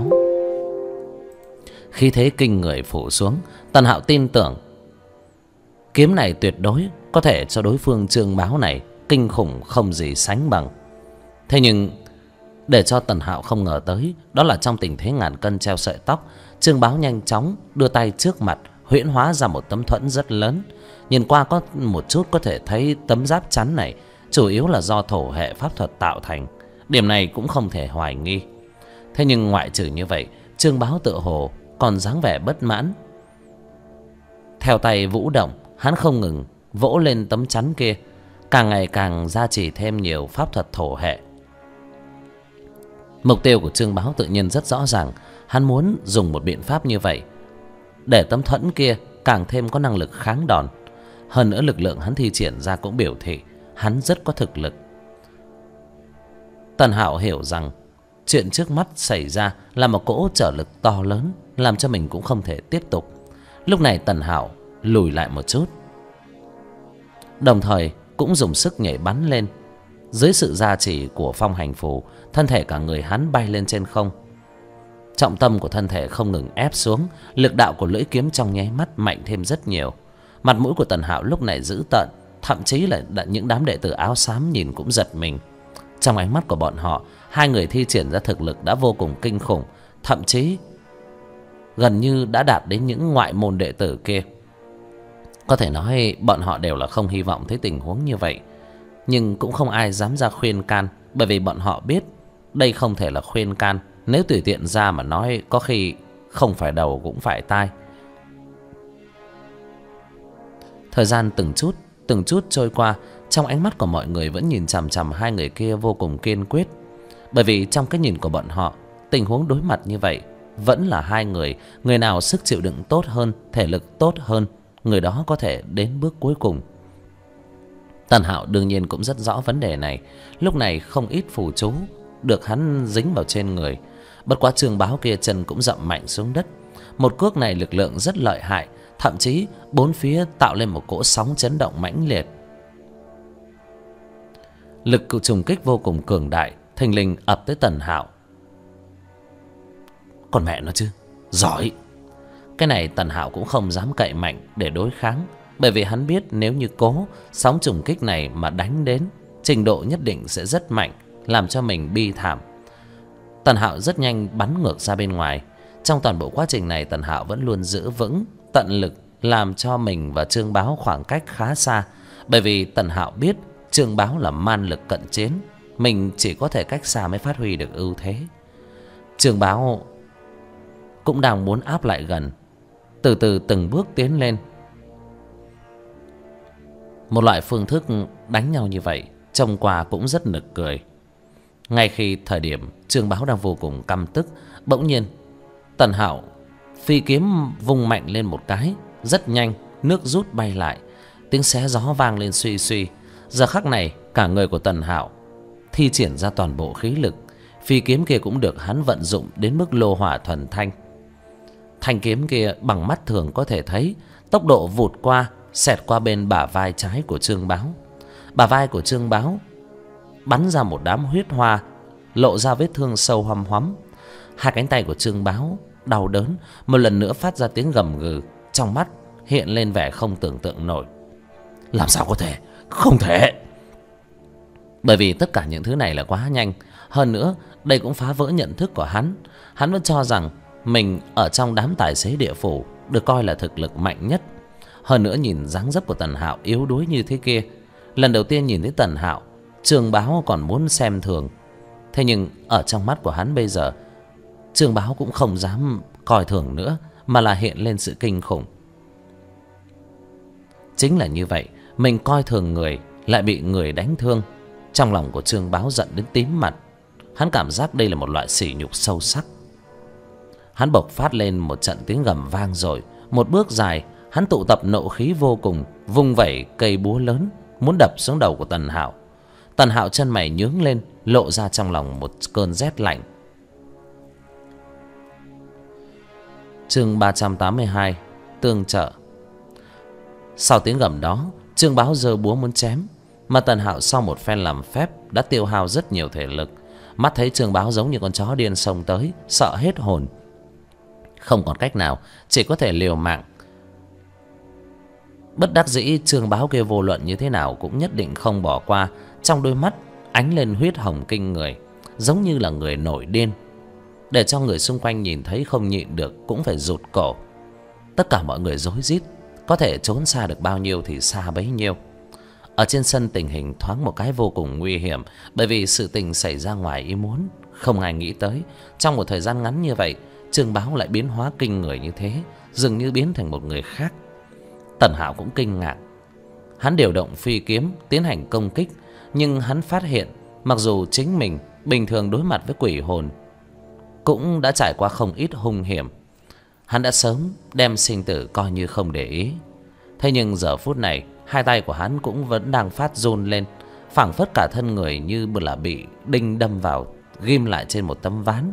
Khí thế kinh người phủ xuống, Tần Hạo tin tưởng kiếm này tuyệt đối có thể cho đối phương Trương Bá này kinh khủng không gì sánh bằng. Thế nhưng để cho Tần Hạo không ngờ tới, đó là trong tình thế ngàn cân treo sợi tóc, Trương Bá nhanh chóng đưa tay trước mặt huyễn hóa ra một tấm thuẫn rất lớn. Nhìn qua có một chút có thể thấy tấm giáp chắn này chủ yếu là do thổ hệ pháp thuật tạo thành, điểm này cũng không thể hoài nghi. Thế nhưng ngoại trừ như vậy, Trương Bá tựa hồ còn dáng vẻ bất mãn. Theo tay vũ động, hắn không ngừng vỗ lên tấm chắn kia, càng ngày càng gia trì thêm nhiều pháp thuật thổ hệ. Mục tiêu của Trương Bá tự nhiên rất rõ ràng, hắn muốn dùng một biện pháp như vậy để tấm thuẫn kia càng thêm có năng lực kháng đòn. Hơn nữa lực lượng hắn thi triển ra cũng biểu thị hắn rất có thực lực. Tần Hạo hiểu rằng chuyện trước mắt xảy ra là một cỗ trở lực to lớn, làm cho mình cũng không thể tiếp tục. Lúc này Tần Hạo lùi lại một chút, đồng thời cũng dùng sức nhảy bắn lên. Dưới sự gia trì của phong hành phù, thân thể cả người hắn bay lên trên không. Trọng tâm của thân thể không ngừng ép xuống, lực đạo của lưỡi kiếm trong nháy mắt mạnh thêm rất nhiều. Mặt mũi của Tần Hạo lúc này dữ tợn, thậm chí là những đám đệ tử áo xám nhìn cũng giật mình. Trong ánh mắt của bọn họ, hai người thi triển ra thực lực đã vô cùng kinh khủng, thậm chí gần như đã đạt đến những ngoại môn đệ tử kia. Có thể nói bọn họ đều là không hy vọng thấy tình huống như vậy, nhưng cũng không ai dám ra khuyên can, bởi vì bọn họ biết đây không thể là khuyên can. Nếu tùy tiện ra mà nói, có khi không phải đầu cũng phải tai. Thời gian từng chút trôi qua, trong ánh mắt của mọi người vẫn nhìn chằm chằm hai người kia vô cùng kiên quyết. Bởi vì trong cái nhìn của bọn họ, tình huống đối mặt như vậy vẫn là hai người, người nào sức chịu đựng tốt hơn, thể lực tốt hơn, người đó có thể đến bước cuối cùng. Tần Hạo đương nhiên cũng rất rõ vấn đề này. Lúc này không ít phù chú được hắn dính vào trên người. Bất quá Trương Báo kia chân cũng dậm mạnh xuống đất. Một cước này lực lượng rất lợi hại, thậm chí bốn phía tạo lên một cỗ sóng chấn động mãnh liệt. Lực trùng kích vô cùng cường đại thình lình ập tới Tần Hạo. Còn mẹ nó chứ, giỏi. Cái này Tần Hạo cũng không dám cậy mạnh để đối kháng, bởi vì hắn biết nếu như cố sóng trùng kích này mà đánh đến, trình độ nhất định sẽ rất mạnh, làm cho mình bi thảm. Tần Hạo rất nhanh bắn ngược ra bên ngoài. Trong toàn bộ quá trình này, Tần Hạo vẫn luôn giữ vững tận lực, làm cho mình và Trương Báo khoảng cách khá xa. Bởi vì Tần Hạo biết Trương Báo là man lực cận chiến, mình chỉ có thể cách xa mới phát huy được ưu thế. Trương Báo cũng đang muốn áp lại gần, từ từ từng bước tiến lên. Một loại phương thức đánh nhau như vậy trông qua cũng rất nực cười. Ngay khi thời điểm Trương Báo đang vô cùng căm tức, bỗng nhiên Tần Hạo phi kiếm vung mạnh lên một cái, rất nhanh nước rút bay lại, tiếng xé gió vang lên suy suy. Giờ khắc này cả người của Tần Hạo thi triển ra toàn bộ khí lực, phi kiếm kia cũng được hắn vận dụng đến mức lô hỏa thuần thanh. Thanh kiếm kia bằng mắt thường có thể thấy tốc độ vụt qua, xẹt qua bên bả vai trái của Trương Báo. Bả vai của Trương Báo bắn ra một đám huyết hoa, lộ ra vết thương sâu hoăm hoắm. Hai cánh tay của Trương Báo đau đớn, một lần nữa phát ra tiếng gầm gừ, trong mắt hiện lên vẻ không tưởng tượng nổi. Làm sao có thể? Không thể! Bởi vì tất cả những thứ này là quá nhanh. Hơn nữa đây cũng phá vỡ nhận thức của hắn. Hắn vẫn cho rằng mình ở trong đám tài xế địa phủ được coi là thực lực mạnh nhất. Hơn nữa nhìn dáng dấp của Tần Hạo yếu đuối như thế kia, lần đầu tiên nhìn thấy Tần Hạo, Trương Báo còn muốn xem thường. Thế nhưng ở trong mắt của hắn bây giờ, Trương Báo cũng không dám coi thường nữa, mà là hiện lên sự kinh khủng. Chính là như vậy, mình coi thường người lại bị người đánh thương. Trong lòng của Trương Báo giận đến tím mặt. Hắn cảm giác đây là một loại sỉ nhục sâu sắc. Hắn bộc phát lên một trận tiếng gầm vang rồi. Một bước dài, hắn tụ tập nộ khí vô cùng, vung vẩy cây búa lớn muốn đập xuống đầu của Tần Hạo. Tần Hạo chân mày nhướng lên, lộ ra trong lòng một cơn rét lạnh. Chương 382, tương trợ. Sau tiếng gầm đó, Trương Báo giơ búa muốn chém, mà Tần Hạo sau một phen làm phép đã tiêu hao rất nhiều thể lực. Mắt thấy Trương Báo giống như con chó điên xông tới, sợ hết hồn. Không còn cách nào, chỉ có thể liều mạng. Bất đắc dĩ, Trương Báo kia vô luận như thế nào cũng nhất định không bỏ qua. Trong đôi mắt ánh lên huyết hồng kinh người, giống như là người nổi điên, để cho người xung quanh nhìn thấy không nhịn được cũng phải rụt cổ. Tất cả mọi người rối rít, có thể trốn xa được bao nhiêu thì xa bấy nhiêu. Ở trên sân tình hình thoáng một cái vô cùng nguy hiểm, bởi vì sự tình xảy ra ngoài ý muốn. Không ai nghĩ tới trong một thời gian ngắn như vậy, Trương Báo lại biến hóa kinh người như thế, dường như biến thành một người khác. Tần Hạo cũng kinh ngạc. Hắn điều động phi kiếm tiến hành công kích, nhưng hắn phát hiện mặc dù chính mình bình thường đối mặt với quỷ hồn cũng đã trải qua không ít hung hiểm, hắn đã sớm đem sinh tử coi như không để ý. Thế nhưng giờ phút này, hai tay của hắn cũng vẫn đang phát run lên, phảng phất cả thân người như là bị đinh đâm vào, ghim lại trên một tấm ván.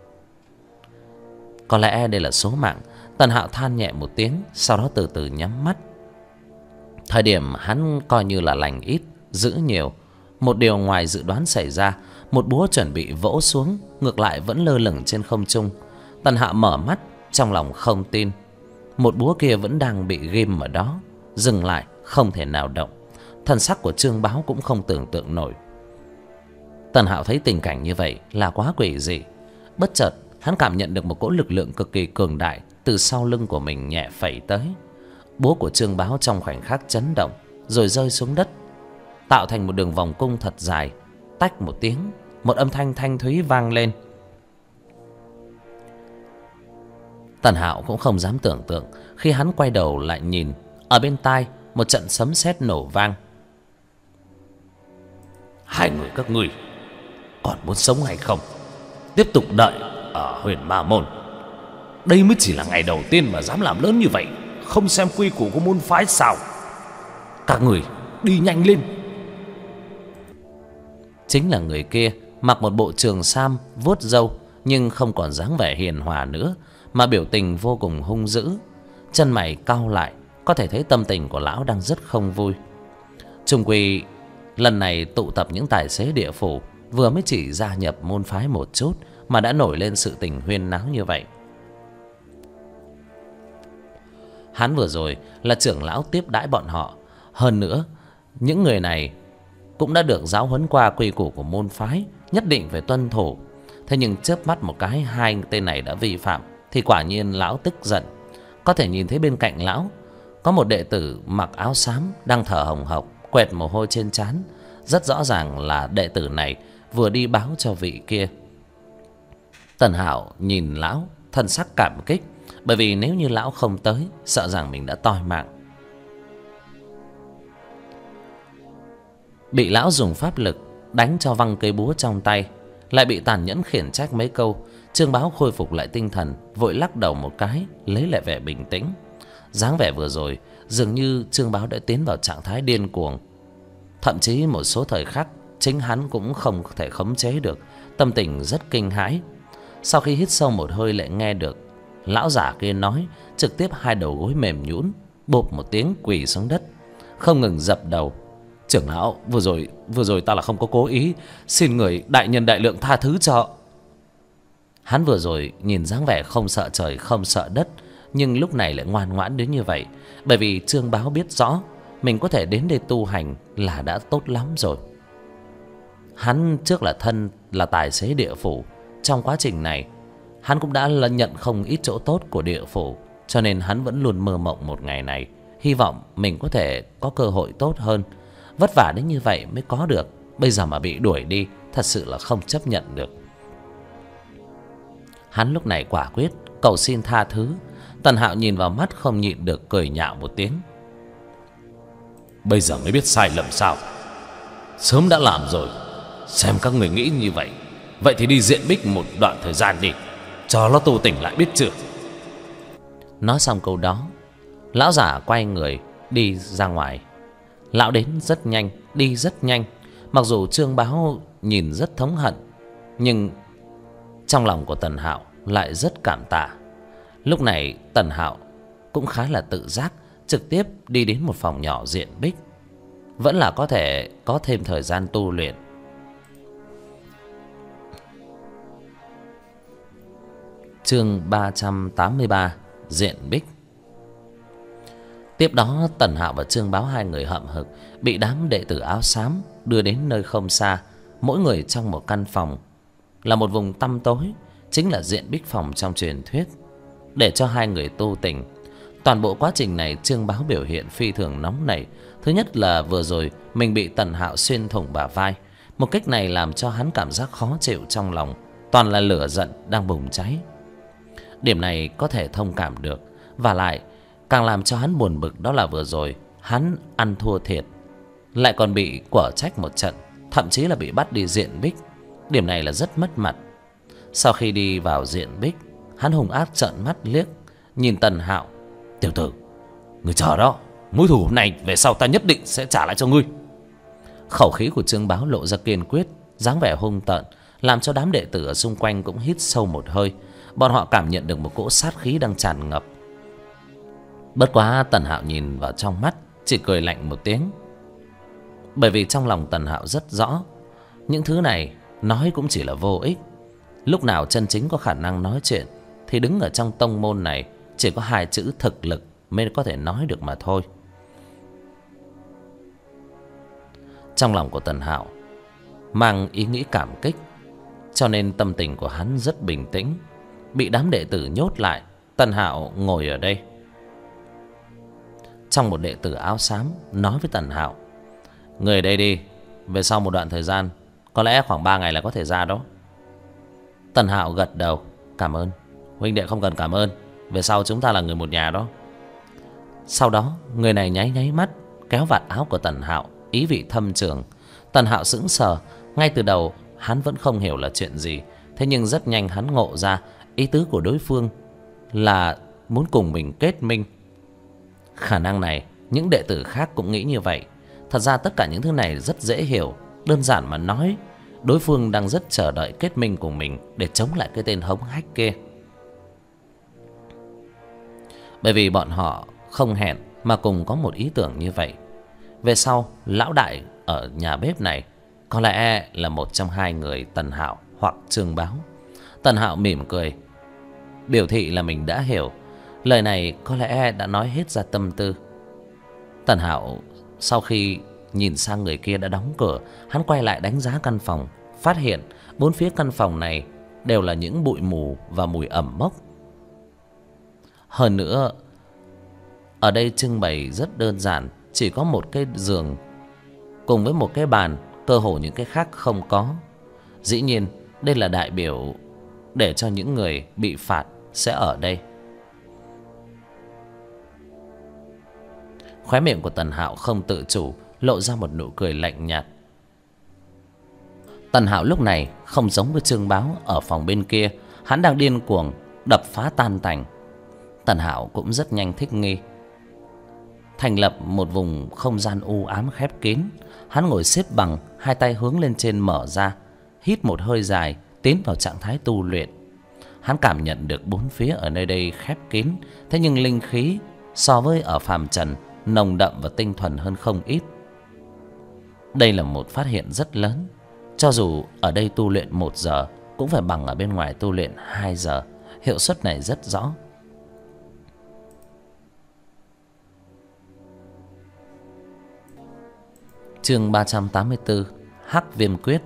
Có lẽ đây là số mạng. Tần Hạo than nhẹ một tiếng, sau đó từ từ nhắm mắt. Thời điểm hắn coi như là lành ít dữ nhiều. Một điều ngoài dự đoán xảy ra. Một búa chuẩn bị vỗ xuống, ngược lại vẫn lơ lửng trên không trung. Tần Hạo mở mắt, trong lòng không tin. Một búa kia vẫn đang bị ghim ở đó, dừng lại không thể nào động. Thần sắc của Trương Báo cũng không tưởng tượng nổi. Tần Hạo thấy tình cảnh như vậy là quá quỷ dị. Bất chợt hắn cảm nhận được một cỗ lực lượng cực kỳ cường đại từ sau lưng của mình nhẹ phẩy tới. Búa của Trương Báo trong khoảnh khắc chấn động, rồi rơi xuống đất, tạo thành một đường vòng cung thật dài. Tách một tiếng, một âm thanh thanh thúy vang lên. Tần Hạo cũng không dám tưởng tượng khi hắn quay đầu lại nhìn, ở bên tai một trận sấm sét nổ vang. Hai người các ngươi còn muốn sống hay không? Tiếp tục đợi ở Huyền Ma Môn. Đây mới chỉ là ngày đầu tiên mà dám làm lớn như vậy, không xem quy củ của môn phái sao? Các người đi nhanh lên. Chính là người kia, mặc một bộ trường sam, vuốt râu, nhưng không còn dáng vẻ hiền hòa nữa, mà biểu tình vô cùng hung dữ. Chân mày cau lại, có thể thấy tâm tình của lão đang rất không vui. Chung quy lần này tụ tập những tài xế địa phủ vừa mới chỉ gia nhập môn phái một chút mà đã nổi lên sự tình huyên náo như vậy. Hắn vừa rồi là trưởng lão tiếp đãi bọn họ. Hơn nữa, những người này cũng đã được giáo huấn qua quy củ của môn phái, nhất định phải tuân thủ. Thế nhưng chớp mắt một cái, hai tên này đã vi phạm, thì quả nhiên lão tức giận. Có thể nhìn thấy bên cạnh lão có một đệ tử mặc áo xám đang thở hồng hộc, quẹt mồ hôi trên trán. Rất rõ ràng là đệ tử này vừa đi báo cho vị kia. Tần Hạo nhìn lão, thân sắc cảm kích, bởi vì nếu như lão không tới, sợ rằng mình đã toi mạng. Bị lão dùng pháp lực đánh cho văng cây búa trong tay, lại bị tàn nhẫn khiển trách mấy câu, Trương Báo khôi phục lại tinh thần, vội lắc đầu một cái, lấy lại vẻ bình tĩnh. Dáng vẻ vừa rồi dường như Trương Báo đã tiến vào trạng thái điên cuồng. Thậm chí một số thời khắc chính hắn cũng không thể khống chế được, tâm tình rất kinh hãi. Sau khi hít sâu một hơi lại nghe được lão giả kia nói, trực tiếp hai đầu gối mềm nhũn, bộp một tiếng quỳ xuống đất, không ngừng dập đầu. Trưởng lão, vừa rồi ta là không có cố ý, xin người đại nhân đại lượng tha thứ cho. Hắn vừa rồi nhìn dáng vẻ không sợ trời không sợ đất, nhưng lúc này lại ngoan ngoãn đến như vậy, bởi vì Trương Báo biết rõ mình có thể đến đây tu hành là đã tốt lắm rồi. Hắn trước là thân là tài xế địa phủ, trong quá trình này hắn cũng đã nhận không ít chỗ tốt của địa phủ, cho nên hắn vẫn luôn mơ mộng một ngày này, hy vọng mình có thể có cơ hội tốt hơn. Vất vả đến như vậy mới có được, bây giờ mà bị đuổi đi, thật sự là không chấp nhận được. Hắn lúc này quả quyết cầu xin tha thứ. Tần Hạo nhìn vào mắt không nhịn được cười nhạo một tiếng. Bây giờ mới biết sai lầm sao? Sớm đã làm rồi. Xem các người nghĩ như vậy, vậy thì đi diện bích một đoạn thời gian đi, cho nó tu tỉnh lại biết chưa? Nói xong câu đó, lão giả quay người đi ra ngoài. Lão đến rất nhanh, đi rất nhanh. Mặc dù Trương Báo nhìn rất thống hận, nhưng trong lòng của Tần Hạo lại rất cảm tạ. Lúc này Tần Hạo cũng khá là tự giác, trực tiếp đi đến một phòng nhỏ diện bích, vẫn là có thể có thêm thời gian tu luyện. Chương 383, diện bích. Tiếp đó Tần Hạo và Trương Báo hai người hậm hực bị đám đệ tử áo xám đưa đến nơi không xa, mỗi người trong một căn phòng, là một vùng tăm tối, chính là diện bích phòng trong truyền thuyết, để cho hai người tu tỉnh. Toàn bộ quá trình này Trương Báo biểu hiện phi thường nóng nảy. Thứ nhất là vừa rồi mình bị Tần Hạo xuyên thủng bả vai, một cách này làm cho hắn cảm giác khó chịu trong lòng, toàn là lửa giận đang bùng cháy. Điểm này có thể thông cảm được, và lại càng làm cho hắn buồn bực đó là vừa rồi hắn ăn thua thiệt, lại còn bị quở trách một trận, thậm chí là bị bắt đi diện bích. Điểm này là rất mất mặt. Sau khi đi vào diện bích, hắn hung ác trợn mắt liếc nhìn Tần Hạo. Tiểu tử, ngươi chờ đó, mối thù hôm nay về sau ta nhất định sẽ trả lại cho ngươi. Khẩu khí của Trương Báo lộ ra kiên quyết, dáng vẻ hung tợn, làm cho đám đệ tử ở xung quanh cũng hít sâu một hơi. Bọn họ cảm nhận được một cỗ sát khí đang tràn ngập. Bất quá Tần Hạo nhìn vào trong mắt, chỉ cười lạnh một tiếng. Bởi vì trong lòng Tần Hạo rất rõ, những thứ này nói cũng chỉ là vô ích. Lúc nào chân chính có khả năng nói chuyện thì đứng ở trong tông môn này chỉ có hai chữ thực lực mới có thể nói được mà thôi. Trong lòng của Tần Hạo mang ý nghĩ cảm kích, cho nên tâm tình của hắn rất bình tĩnh. Bị đám đệ tử nhốt lại, Tần Hạo ngồi ở đây. Trong một đệ tử áo xám nói với Tần Hạo: "Người ở đây đi, về sau một đoạn thời gian, có lẽ khoảng 3 ngày là có thể ra đó." Tần Hạo gật đầu: "Cảm ơn huynh đệ." "Không cần cảm ơn, về sau chúng ta là người một nhà đó." Sau đó người này nháy nháy mắt, kéo vạt áo của Tần Hạo, ý vị thâm trường. Tần Hạo sững sờ. Ngay từ đầu hắn vẫn không hiểu là chuyện gì, thế nhưng rất nhanh hắn ngộ ra ý tứ của đối phương là muốn cùng mình kết minh. Khả năng này những đệ tử khác cũng nghĩ như vậy. Thật ra tất cả những thứ này rất dễ hiểu. Đơn giản mà nói, đối phương đang rất chờ đợi kết minh cùng mình để chống lại cái tên hống hách kia. Bởi vì bọn họ không hẹn mà cùng có một ý tưởng như vậy. Về sau lão đại ở nhà bếp này có lẽ là một trong hai người Tần Hạo hoặc Trương Báo. Tần Hạo mỉm cười, biểu thị là mình đã hiểu. Lời này có lẽ đã nói hết ra tâm tư. Tần Hạo sau khi nhìn sang người kia đã đóng cửa, hắn quay lại đánh giá căn phòng, phát hiện bốn phía căn phòng này đều là những bụi mù và mùi ẩm mốc. Hơn nữa, ở đây trưng bày rất đơn giản, chỉ có một cái giường cùng với một cái bàn, cơ hồ những cái khác không có. Dĩ nhiên đây là đại biểu để cho những người bị phạt sẽ ở đây. Khóe miệng của Tần Hạo không tự chủ lộ ra một nụ cười lạnh nhạt. Tần Hạo lúc này không giống với Trương Báo ở phòng bên kia, hắn đang điên cuồng đập phá tan tành. Tần Hạo cũng rất nhanh thích nghi, thành lập một vùng không gian u ám khép kín. Hắn ngồi xếp bằng, hai tay hướng lên trên mở ra, hít một hơi dài, tiến vào trạng thái tu luyện. Hắn cảm nhận được bốn phía ở nơi đây khép kín, thế nhưng linh khí so với ở phàm trần nồng đậm và tinh thuần hơn không ít. Đây là một phát hiện rất lớn. Cho dù ở đây tu luyện 1 giờ cũng phải bằng ở bên ngoài tu luyện 2 giờ. Hiệu suất này rất rõ. Chương 384: Hắc Viêm Quyết.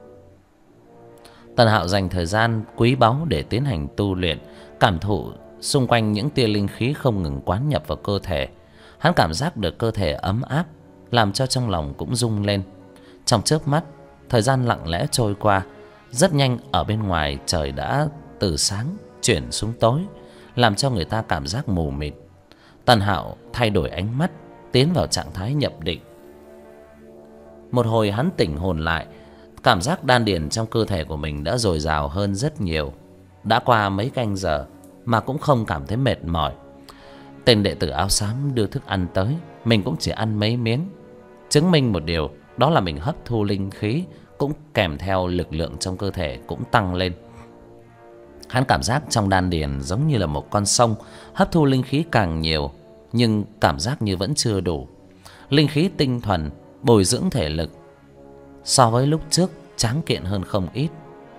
Tần Hạo dành thời gian quý báu để tiến hành tu luyện, cảm thụ xung quanh những tia linh khí không ngừng quán nhập vào cơ thể. Hắn cảm giác được cơ thể ấm áp, làm cho trong lòng cũng rung lên. Trong chớp mắt, thời gian lặng lẽ trôi qua. Rất nhanh ở bên ngoài trời đã từ sáng chuyển xuống tối, làm cho người ta cảm giác mù mịt. Tần Hạo thay đổi ánh mắt, tiến vào trạng thái nhập định. Một hồi hắn tỉnh hồn lại, cảm giác đan điền trong cơ thể của mình đã dồi dào hơn rất nhiều. Đã qua mấy canh giờ mà cũng không cảm thấy mệt mỏi. Tên đệ tử áo xám đưa thức ăn tới, mình cũng chỉ ăn mấy miếng, chứng minh một điều, đó là mình hấp thu linh khí, cũng kèm theo lực lượng trong cơ thể cũng tăng lên. Hắn cảm giác trong đan điền giống như là một con sông, hấp thu linh khí càng nhiều, nhưng cảm giác như vẫn chưa đủ. Linh khí tinh thuần bồi dưỡng thể lực, so với lúc trước tráng kiện hơn không ít.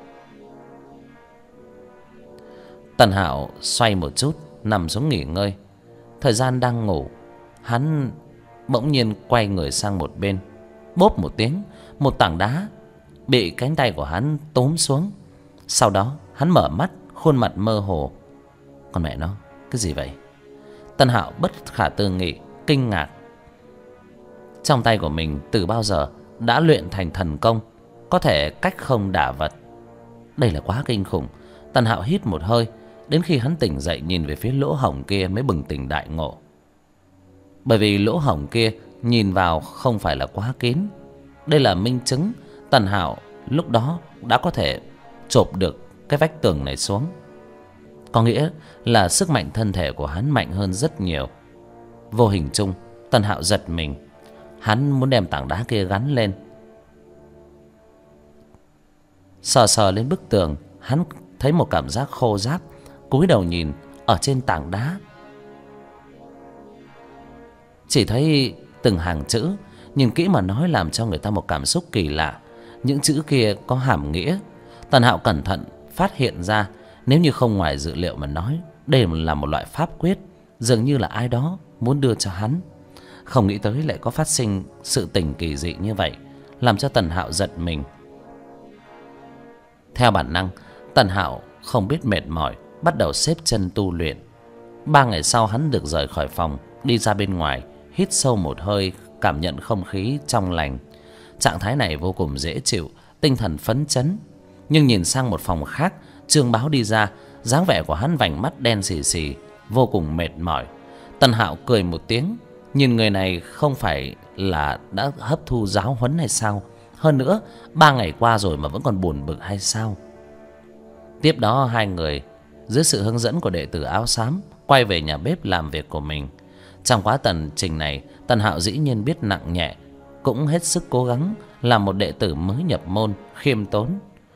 Tần Hạo xoay một chút, nằm xuống nghỉ ngơi. Thời gian đang ngủ, hắn bỗng nhiên quay người sang một bên. Bốp một tiếng, một tảng đá bị cánh tay của hắn túm xuống. Sau đó hắn mở mắt, khuôn mặt mơ hồ. Con mẹ nó, cái gì vậy? Tần Hạo bất khả tư nghị, kinh ngạc. Trong tay của mình từ bao giờ đã luyện thành thần công, có thể cách không đả vật. Đây là quá kinh khủng. Tần Hạo hít một hơi, đến khi hắn tỉnh dậy nhìn về phía lỗ hổng kia mới bừng tỉnh đại ngộ. Bởi vì lỗ hổng kia nhìn vào không phải là quá kín. Đây là minh chứng Tần Hạo lúc đó đã có thể chộp được cái vách tường này xuống. Có nghĩa là sức mạnh thân thể của hắn mạnh hơn rất nhiều. Vô hình chung Tần Hạo giật mình. Hắn muốn đem tảng đá kia gắn lên, Sờ sờ lên bức tường, hắn thấy một cảm giác khô ráp. Cúi đầu nhìn ở trên tảng đá, chỉ thấy từng hàng chữ, nhìn kỹ mà nói làm cho người ta một cảm xúc kỳ lạ. Những chữ kia có hàm nghĩa. Tần Hạo cẩn thận phát hiện ra, nếu như không ngoài dự liệu mà nói, đây là một loại pháp quyết, dường như là ai đó muốn đưa cho hắn. Không nghĩ tới lại có phát sinh sự tình kỳ dị như vậy, làm cho Tần Hạo giật mình. Theo bản năng, Tần Hạo không biết mệt mỏi, bắt đầu xếp chân tu luyện. 3 ngày sau, hắn được rời khỏi phòng, đi ra bên ngoài, hít sâu một hơi, cảm nhận không khí trong lành. Trạng thái này vô cùng dễ chịu, tinh thần phấn chấn. Nhưng nhìn sang một phòng khác, Trương Báo đi ra, dáng vẻ của hắn vành mắt đen xì xì, vô cùng mệt mỏi. Tần Hạo cười một tiếng, nhìn người này không phải là đã hấp thu giáo huấn hay sao? Hơn nữa, 3 ngày qua rồi mà vẫn còn buồn bực hay sao? Tiếp đó hai người dưới sự hướng dẫn của đệ tử áo xám quay về nhà bếp làm việc của mình. Trong quá trình này, Tần Hạo dĩ nhiên biết nặng nhẹ, cũng hết sức cố gắng làm một đệ tử mới nhập môn, khiêm tốn.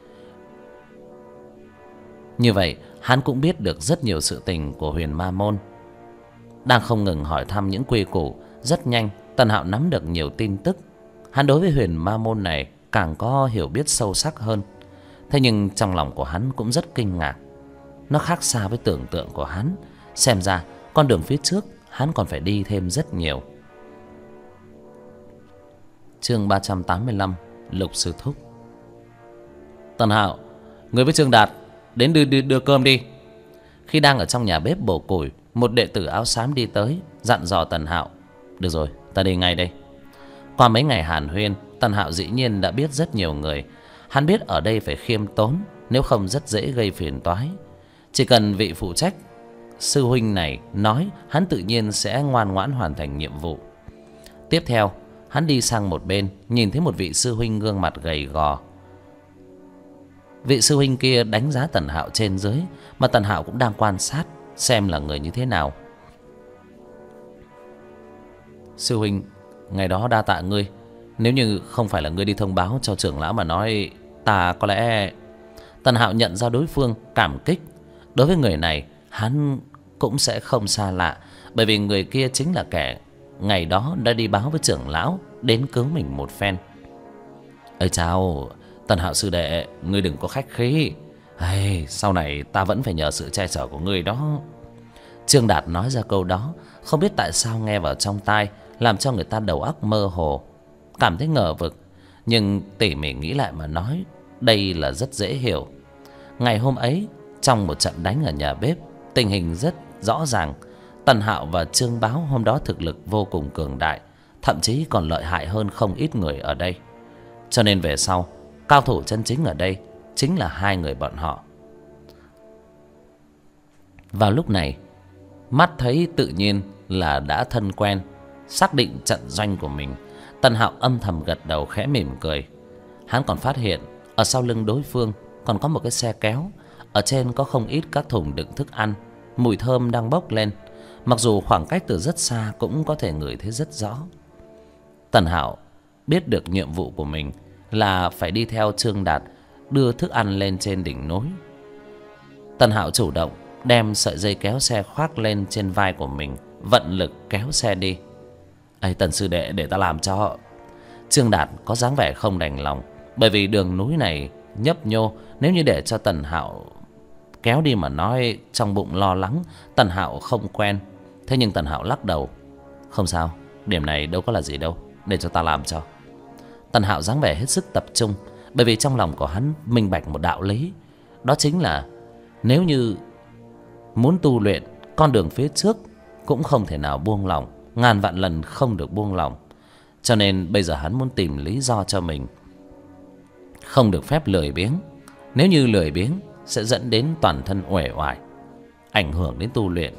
Như vậy, hắn cũng biết được rất nhiều sự tình của Huyền Ma Môn. Đang không ngừng hỏi thăm những quy củ, rất nhanh Tần Hạo nắm được nhiều tin tức. Hắn đối với Huyền Ma Môn này càng có hiểu biết sâu sắc hơn. Thế nhưng trong lòng của hắn cũng rất kinh ngạc. Nó khác xa với tưởng tượng của hắn. Xem ra con đường phía trước hắn còn phải đi thêm rất nhiều. Chương 385, Lục Sư Thúc. Tần Hạo, người với Trương Đạt đến đưa cơm đi. Khi đang ở trong nhà bếp bổ củi, một đệ tử áo xám đi tới, dặn dò Tần Hạo. Được rồi, ta đi ngay đây. Qua mấy ngày hàn huyên, Tần Hạo dĩ nhiên đã biết rất nhiều người. Hắn biết ở đây phải khiêm tốn, nếu không rất dễ gây phiền toái. Chỉ cần vị phụ trách sư huynh này nói, hắn tự nhiên sẽ ngoan ngoãn hoàn thành nhiệm vụ. Tiếp theo, hắn đi sang một bên, nhìn thấy một vị sư huynh gương mặt gầy gò. Vị sư huynh kia đánh giá Tần Hạo trên dưới, mà Tần Hạo cũng đang quan sát xem là người như thế nào. Sư huynh, ngày đó đa tạ ngươi. Nếu như không phải là ngươi đi thông báo cho trưởng lão mà nói, ta có lẽ... Tần Hạo nhận ra đối phương cảm kích. Đối với người này, hắn cũng sẽ không xa lạ, bởi vì người kia chính là kẻ ngày đó đã đi báo với trưởng lão, đến cứu mình một phen. Ơi chào, Tần Hạo sư đệ, ngươi đừng có khách khí. Sau này ta vẫn phải nhờ sự che chở của ngươi đó. Trương Đạt nói ra câu đó, không biết tại sao nghe vào trong tai, làm cho người ta đầu óc mơ hồ, cảm thấy ngờ vực. Nhưng tỉ mỉ nghĩ lại mà nói, đây là rất dễ hiểu. Ngày hôm ấy, trong một trận đánh ở nhà bếp, tình hình rất rõ ràng. Tần Hạo và Trương Báo hôm đó thực lực vô cùng cường đại, thậm chí còn lợi hại hơn không ít người ở đây. Cho nên về sau, cao thủ chân chính ở đây chính là hai người bọn họ. Vào lúc này, mắt thấy tự nhiên là đã thân quen, xác định trận doanh của mình, Tần Hạo âm thầm gật đầu khẽ mỉm cười. Hắn còn phát hiện ở sau lưng đối phương còn có một cái xe kéo, ở trên có không ít các thùng đựng thức ăn, mùi thơm đang bốc lên. Mặc dù khoảng cách từ rất xa cũng có thể ngửi thấy rất rõ. Tần Hạo biết được nhiệm vụ của mình là phải đi theo Trương Đạt đưa thức ăn lên trên đỉnh núi. Tần Hạo chủ động đem sợi dây kéo xe khoác lên trên vai của mình, vận lực kéo xe đi. Tần sư đệ, để ta làm cho. Trương Đạt có dáng vẻ không đành lòng, bởi vì đường núi này nhấp nhô, nếu như để cho Tần Hạo kéo đi mà nói, trong bụng lo lắng Tần Hạo không quen. Thế nhưng Tần Hạo lắc đầu. Không sao, điểm này đâu có là gì đâu, để cho ta làm cho. Tần Hạo dáng vẻ hết sức tập trung, bởi vì trong lòng của hắn minh bạch một đạo lý. Đó chính là nếu như muốn tu luyện, con đường phía trước cũng không thể nào buông lỏng, ngàn vạn lần không được buông lỏng. Cho nên bây giờ hắn muốn tìm lý do cho mình, không được phép lười biếng. Nếu như lười biếng sẽ dẫn đến toàn thân uể oải, ảnh hưởng đến tu luyện.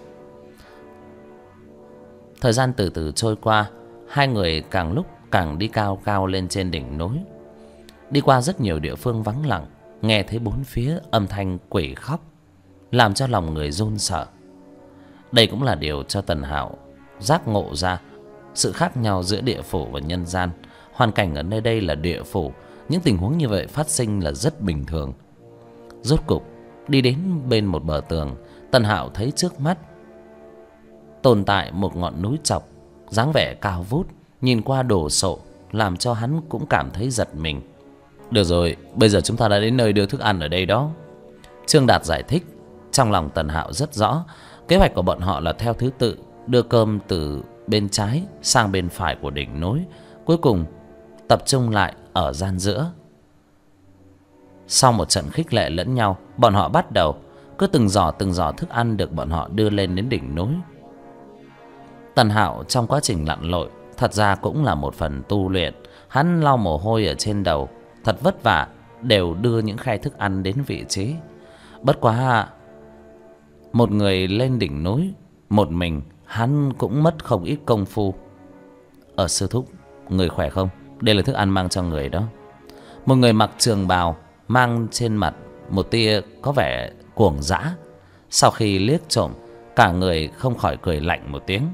Thời gian từ từ trôi qua, hai người càng lúc càng đi cao cao lên trên đỉnh núi. Đi qua rất nhiều địa phương vắng lặng, nghe thấy bốn phía âm thanh quỷ khóc, làm cho lòng người run sợ. Đây cũng là điều cho Tần Hạo giác ngộ ra sự khác nhau giữa địa phủ và nhân gian. Hoàn cảnh ở nơi đây là địa phủ, những tình huống như vậy phát sinh là rất bình thường. Rốt cục đi đến bên một bờ tường, Tần Hạo thấy trước mắt tồn tại một ngọn núi chọc, dáng vẻ cao vút, nhìn qua đồ sộ, làm cho hắn cũng cảm thấy giật mình. Được rồi, bây giờ chúng ta đã đến nơi đưa thức ăn ở đây đó. Trương Đạt giải thích. Trong lòng Tần Hạo rất rõ, kế hoạch của bọn họ là theo thứ tự đưa cơm từ bên trái sang bên phải của đỉnh núi, cuối cùng tập trung lại ở gian giữa. Sau một trận khích lệ lẫn nhau, bọn họ bắt đầu cứ từng giỏ thức ăn được bọn họ đưa lên đến đỉnh núi. Tần Hạo trong quá trình lặn lội thật ra cũng là một phần tu luyện. Hắn lau mồ hôi ở trên đầu, thật vất vả đều đưa những khay thức ăn đến vị trí. Bất quá một người lên đỉnh núi một mình, hắn cũng mất không ít công phu. Sư thúc, người khỏe không? Đây là thức ăn mang cho người đó. Một người mặc trường bào, mang trên mặt một tia có vẻ cuồng dã. Sau khi liếc trộm, cả người không khỏi cười lạnh một tiếng.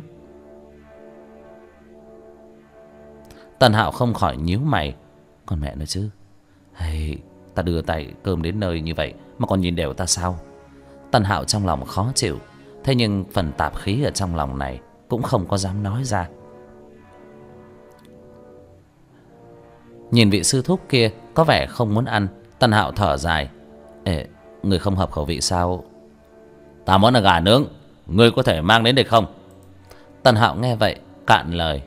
Tần Hạo không khỏi nhíu mày. Con mẹ nó chứ, ta đưa tay cơm đến nơi như vậy mà còn nhìn đều ta sao? Tần Hạo trong lòng khó chịu, thế nhưng phần tạp khí ở trong lòng này cũng không có dám nói ra. Nhìn vị sư thúc kia có vẻ không muốn ăn, Tần Hạo thở dài. Người không hợp khẩu vị sao? Ta món là gà nướng, ngươi có thể mang đến được không? Tần Hạo nghe vậy cạn lời.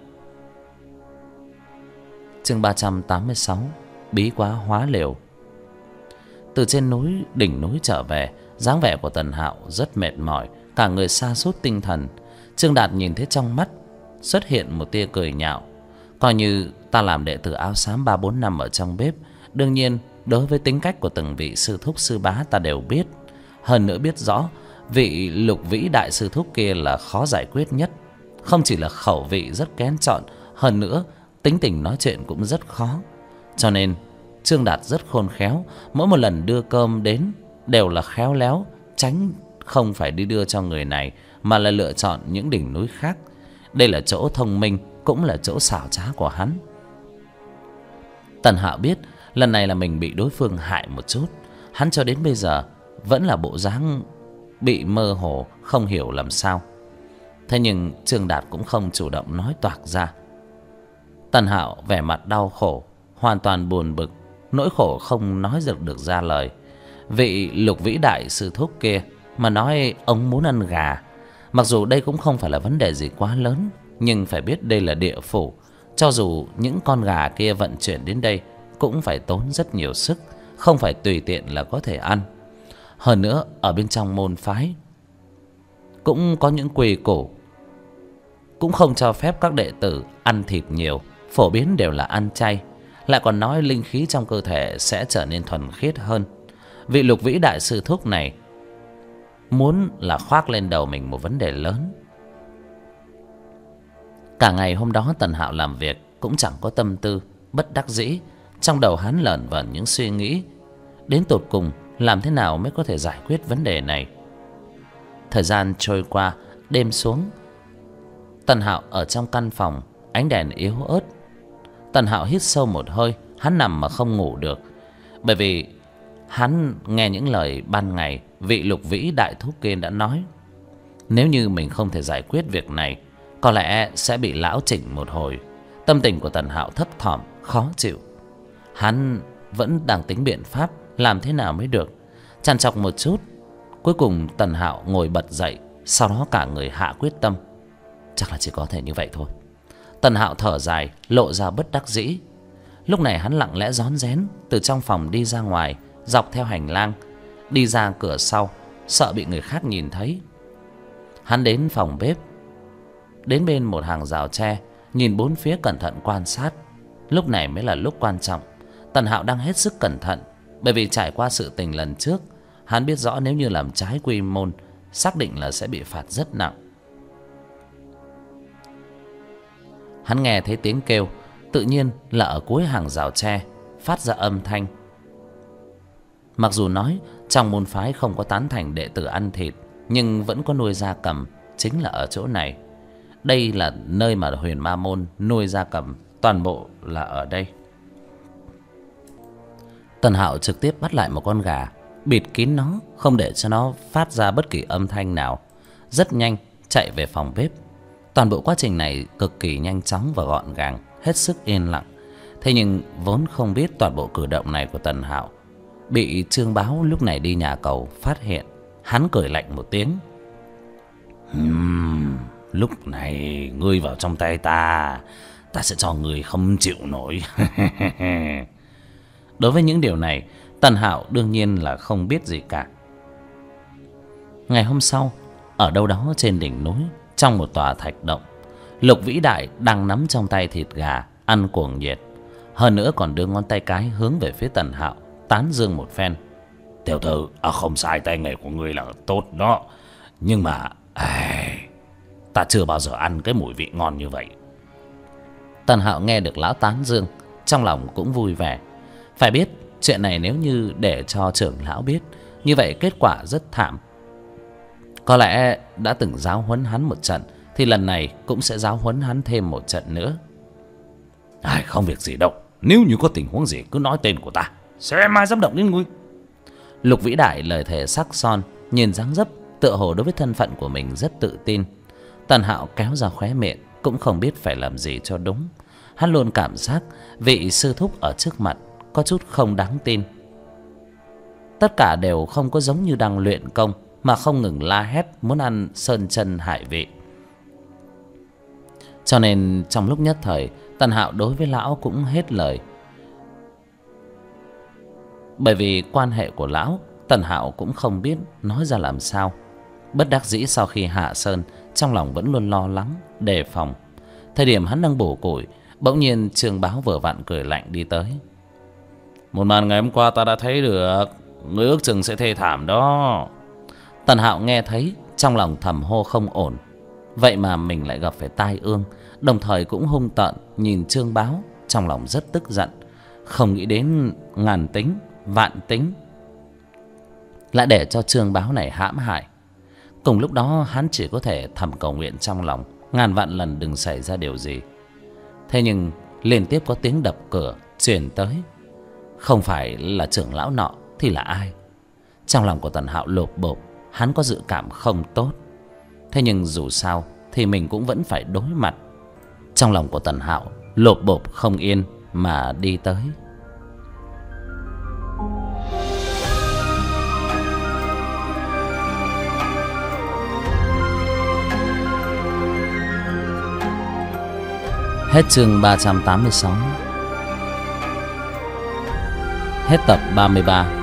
Chương 386, bí quá hóa liều. Từ trên đỉnh núi trở về, dáng vẻ của Tần Hạo rất mệt mỏi, cả người sa sút tinh thần. Trương Đạt nhìn thấy trong mắt xuất hiện một tia cười nhạo. Coi như ta làm đệ tử áo xám 3-4 năm ở trong bếp, đương nhiên đối với tính cách của từng vị sư thúc sư bá ta đều biết. Hơn nữa biết rõ vị Lục Vĩ đại sư thúc kia là khó giải quyết nhất. Không chỉ là khẩu vị rất kén chọn, hơn nữa tính tình nói chuyện cũng rất khó. Cho nên Trương Đạt rất khôn khéo, mỗi một lần đưa cơm đến đều là khéo léo tránh không phải đi đưa cho người này, mà là lựa chọn những đỉnh núi khác. Đây là chỗ thông minh, cũng là chỗ xảo trá của hắn. Tần Hạo biết lần này là mình bị đối phương hại một chút. Hắn cho đến bây giờ vẫn là bộ dáng bị mơ hồ, không hiểu làm sao. Thế nhưng Trương Đạt cũng không chủ động nói toạc ra. Tần Hạo vẻ mặt đau khổ, hoàn toàn buồn bực, nỗi khổ không nói được ra lời. Vị Lục Vĩ đại sư thúc kia mà nói ông muốn ăn gà, mặc dù đây cũng không phải là vấn đề gì quá lớn, nhưng phải biết đây là địa phủ, cho dù những con gà kia vận chuyển đến đây cũng phải tốn rất nhiều sức, không phải tùy tiện là có thể ăn. Hơn nữa ở bên trong môn phái cũng có những quy củ, cũng không cho phép các đệ tử ăn thịt nhiều, phổ biến đều là ăn chay, lại còn nói linh khí trong cơ thể sẽ trở nên thuần khiết hơn. Vị Lục Vĩ đại sư thúc này muốn là khoác lên đầu mình một vấn đề lớn. Cả ngày hôm đó Tần Hạo làm việc cũng chẳng có tâm tư, bất đắc dĩ. Trong đầu hắn lởn vởn những suy nghĩ, đến tột cùng làm thế nào mới có thể giải quyết vấn đề này. Thời gian trôi qua, đêm xuống. Tần Hạo ở trong căn phòng, ánh đèn yếu ớt. Tần Hạo hít sâu một hơi, hắn nằm mà không ngủ được, bởi vì hắn nghe những lời ban ngày vị Lục Vĩ đại thúc kia đã nói. Nếu như mình không thể giải quyết việc này, có lẽ sẽ bị lão chỉnh một hồi. Tâm tình của Tần Hạo thấp thỏm, khó chịu. Hắn vẫn đang tính biện pháp làm thế nào mới được. Trằn trọc một chút, cuối cùng Tần Hạo ngồi bật dậy, sau đó cả người hạ quyết tâm. Chắc là chỉ có thể như vậy thôi. Tần Hạo thở dài, lộ ra bất đắc dĩ. Lúc này hắn lặng lẽ rón rén từ trong phòng đi ra ngoài, dọc theo hành lang, đi ra cửa sau, sợ bị người khác nhìn thấy. Hắn đến phòng bếp, đến bên một hàng rào tre, nhìn bốn phía cẩn thận quan sát. Lúc này mới là lúc quan trọng. Tần Hạo đang hết sức cẩn thận, bởi vì trải qua sự tình lần trước, hắn biết rõ nếu như làm trái quy môn, xác định là sẽ bị phạt rất nặng. Hắn nghe thấy tiếng kêu, tự nhiên là ở cuối hàng rào tre phát ra âm thanh. Mặc dù nói trong môn phái không có tán thành đệ tử ăn thịt, nhưng vẫn có nuôi gia cầm, chính là ở chỗ này. Đây là nơi mà Huyền Ma môn nuôi gia cầm, toàn bộ là ở đây. Tần Hạo trực tiếp bắt lại một con gà, bịt kín nó, không để cho nó phát ra bất kỳ âm thanh nào. Rất nhanh chạy về phòng bếp. Toàn bộ quá trình này cực kỳ nhanh chóng và gọn gàng, hết sức yên lặng. Thế nhưng vốn không biết toàn bộ cử động này của Tần Hạo bị Trương Báo lúc này đi nhà cầu phát hiện. Hắn cười lạnh một tiếng. Lúc này ngươi vào trong tay ta, ta sẽ cho ngươi không chịu nổi. Đối với những điều này, Tần Hạo đương nhiên là không biết gì cả. Ngày hôm sau, ở đâu đó trên đỉnh núi, trong một tòa thạch động, Lục Vĩ Đại đang nắm trong tay thịt gà, ăn cuồng nhiệt. Hơn nữa còn đưa ngón tay cái hướng về phía Tần Hạo, tán dương một phen. Tiểu tử, không sai, tay nghề của ngươi là tốt đó. Nhưng mà ta chưa bao giờ ăn cái mùi vị ngon như vậy. Tần Hạo nghe được lão tán dương, trong lòng cũng vui vẻ. Phải biết chuyện này nếu như để cho trưởng lão biết, như vậy kết quả rất thảm. Có lẽ đã từng giáo huấn hắn một trận, thì lần này cũng sẽ giáo huấn hắn thêm một trận nữa. Không việc gì đâu, nếu như có tình huống gì cứ nói tên của ta, sẽ mai dám động đến ngươi. Lục Vĩ Đại lời thề sắc son, nhìn dáng dấp tựa hồ đối với thân phận của mình rất tự tin. Tần Hạo kéo ra khóe miệng, cũng không biết phải làm gì cho đúng. Hắn luôn cảm giác vị sư thúc ở trước mặt có chút không đáng tin. Tất cả đều không có giống như đang luyện công, mà không ngừng la hét muốn ăn sơn chân hải vị. Cho nên trong lúc nhất thời, Tần Hạo đối với lão cũng hết lời. Bởi vì quan hệ của lão, Tần Hạo cũng không biết nói ra làm sao. Bất đắc dĩ sau khi hạ sơn, trong lòng vẫn luôn lo lắng, đề phòng. Thời điểm hắn đang bổ củi, bỗng nhiên Trương Báo vừa vặn cười lạnh đi tới. Một màn ngày hôm qua ta đã thấy được, ngươi ước chừng sẽ thê thảm đó. Tần Hạo nghe thấy, trong lòng thầm hô không ổn. Vậy mà mình lại gặp phải tai ương. Đồng thời cũng hung tợn nhìn Trương Báo, trong lòng rất tức giận. Không nghĩ đến ngàn tính vạn tính, lại để cho Trương Báo này hãm hại. Cùng lúc đó hắn chỉ có thể thầm cầu nguyện trong lòng, ngàn vạn lần đừng xảy ra điều gì. Thế nhưng liên tiếp có tiếng đập cửa truyền tới. Không phải là trưởng lão nọ thì là ai? Trong lòng của Tần Hạo lột bột, hắn có dự cảm không tốt. Thế nhưng dù sao thì mình cũng vẫn phải đối mặt. Trong lòng của Tần Hạo lột bột không yên mà đi tới. Hết chương 386. Hết tập 33.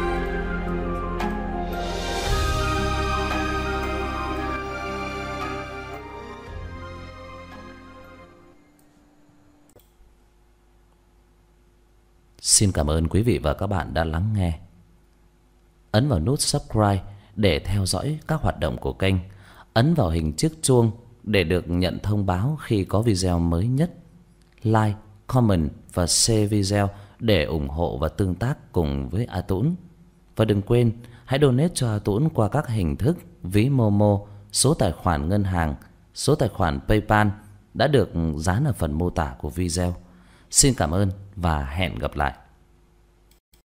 Xin cảm ơn quý vị và các bạn đã lắng nghe. Ấn vào nút subscribe để theo dõi các hoạt động của kênh. Ấn vào hình chiếc chuông để được nhận thông báo khi có video mới nhất. Like, comment và share video để ủng hộ và tương tác cùng với A Tũng. Và đừng quên hãy donate cho A Tũng qua các hình thức ví Momo, số tài khoản ngân hàng, số tài khoản PayPal đã được dán ở phần mô tả của video. Xin cảm ơn và hẹn gặp lại.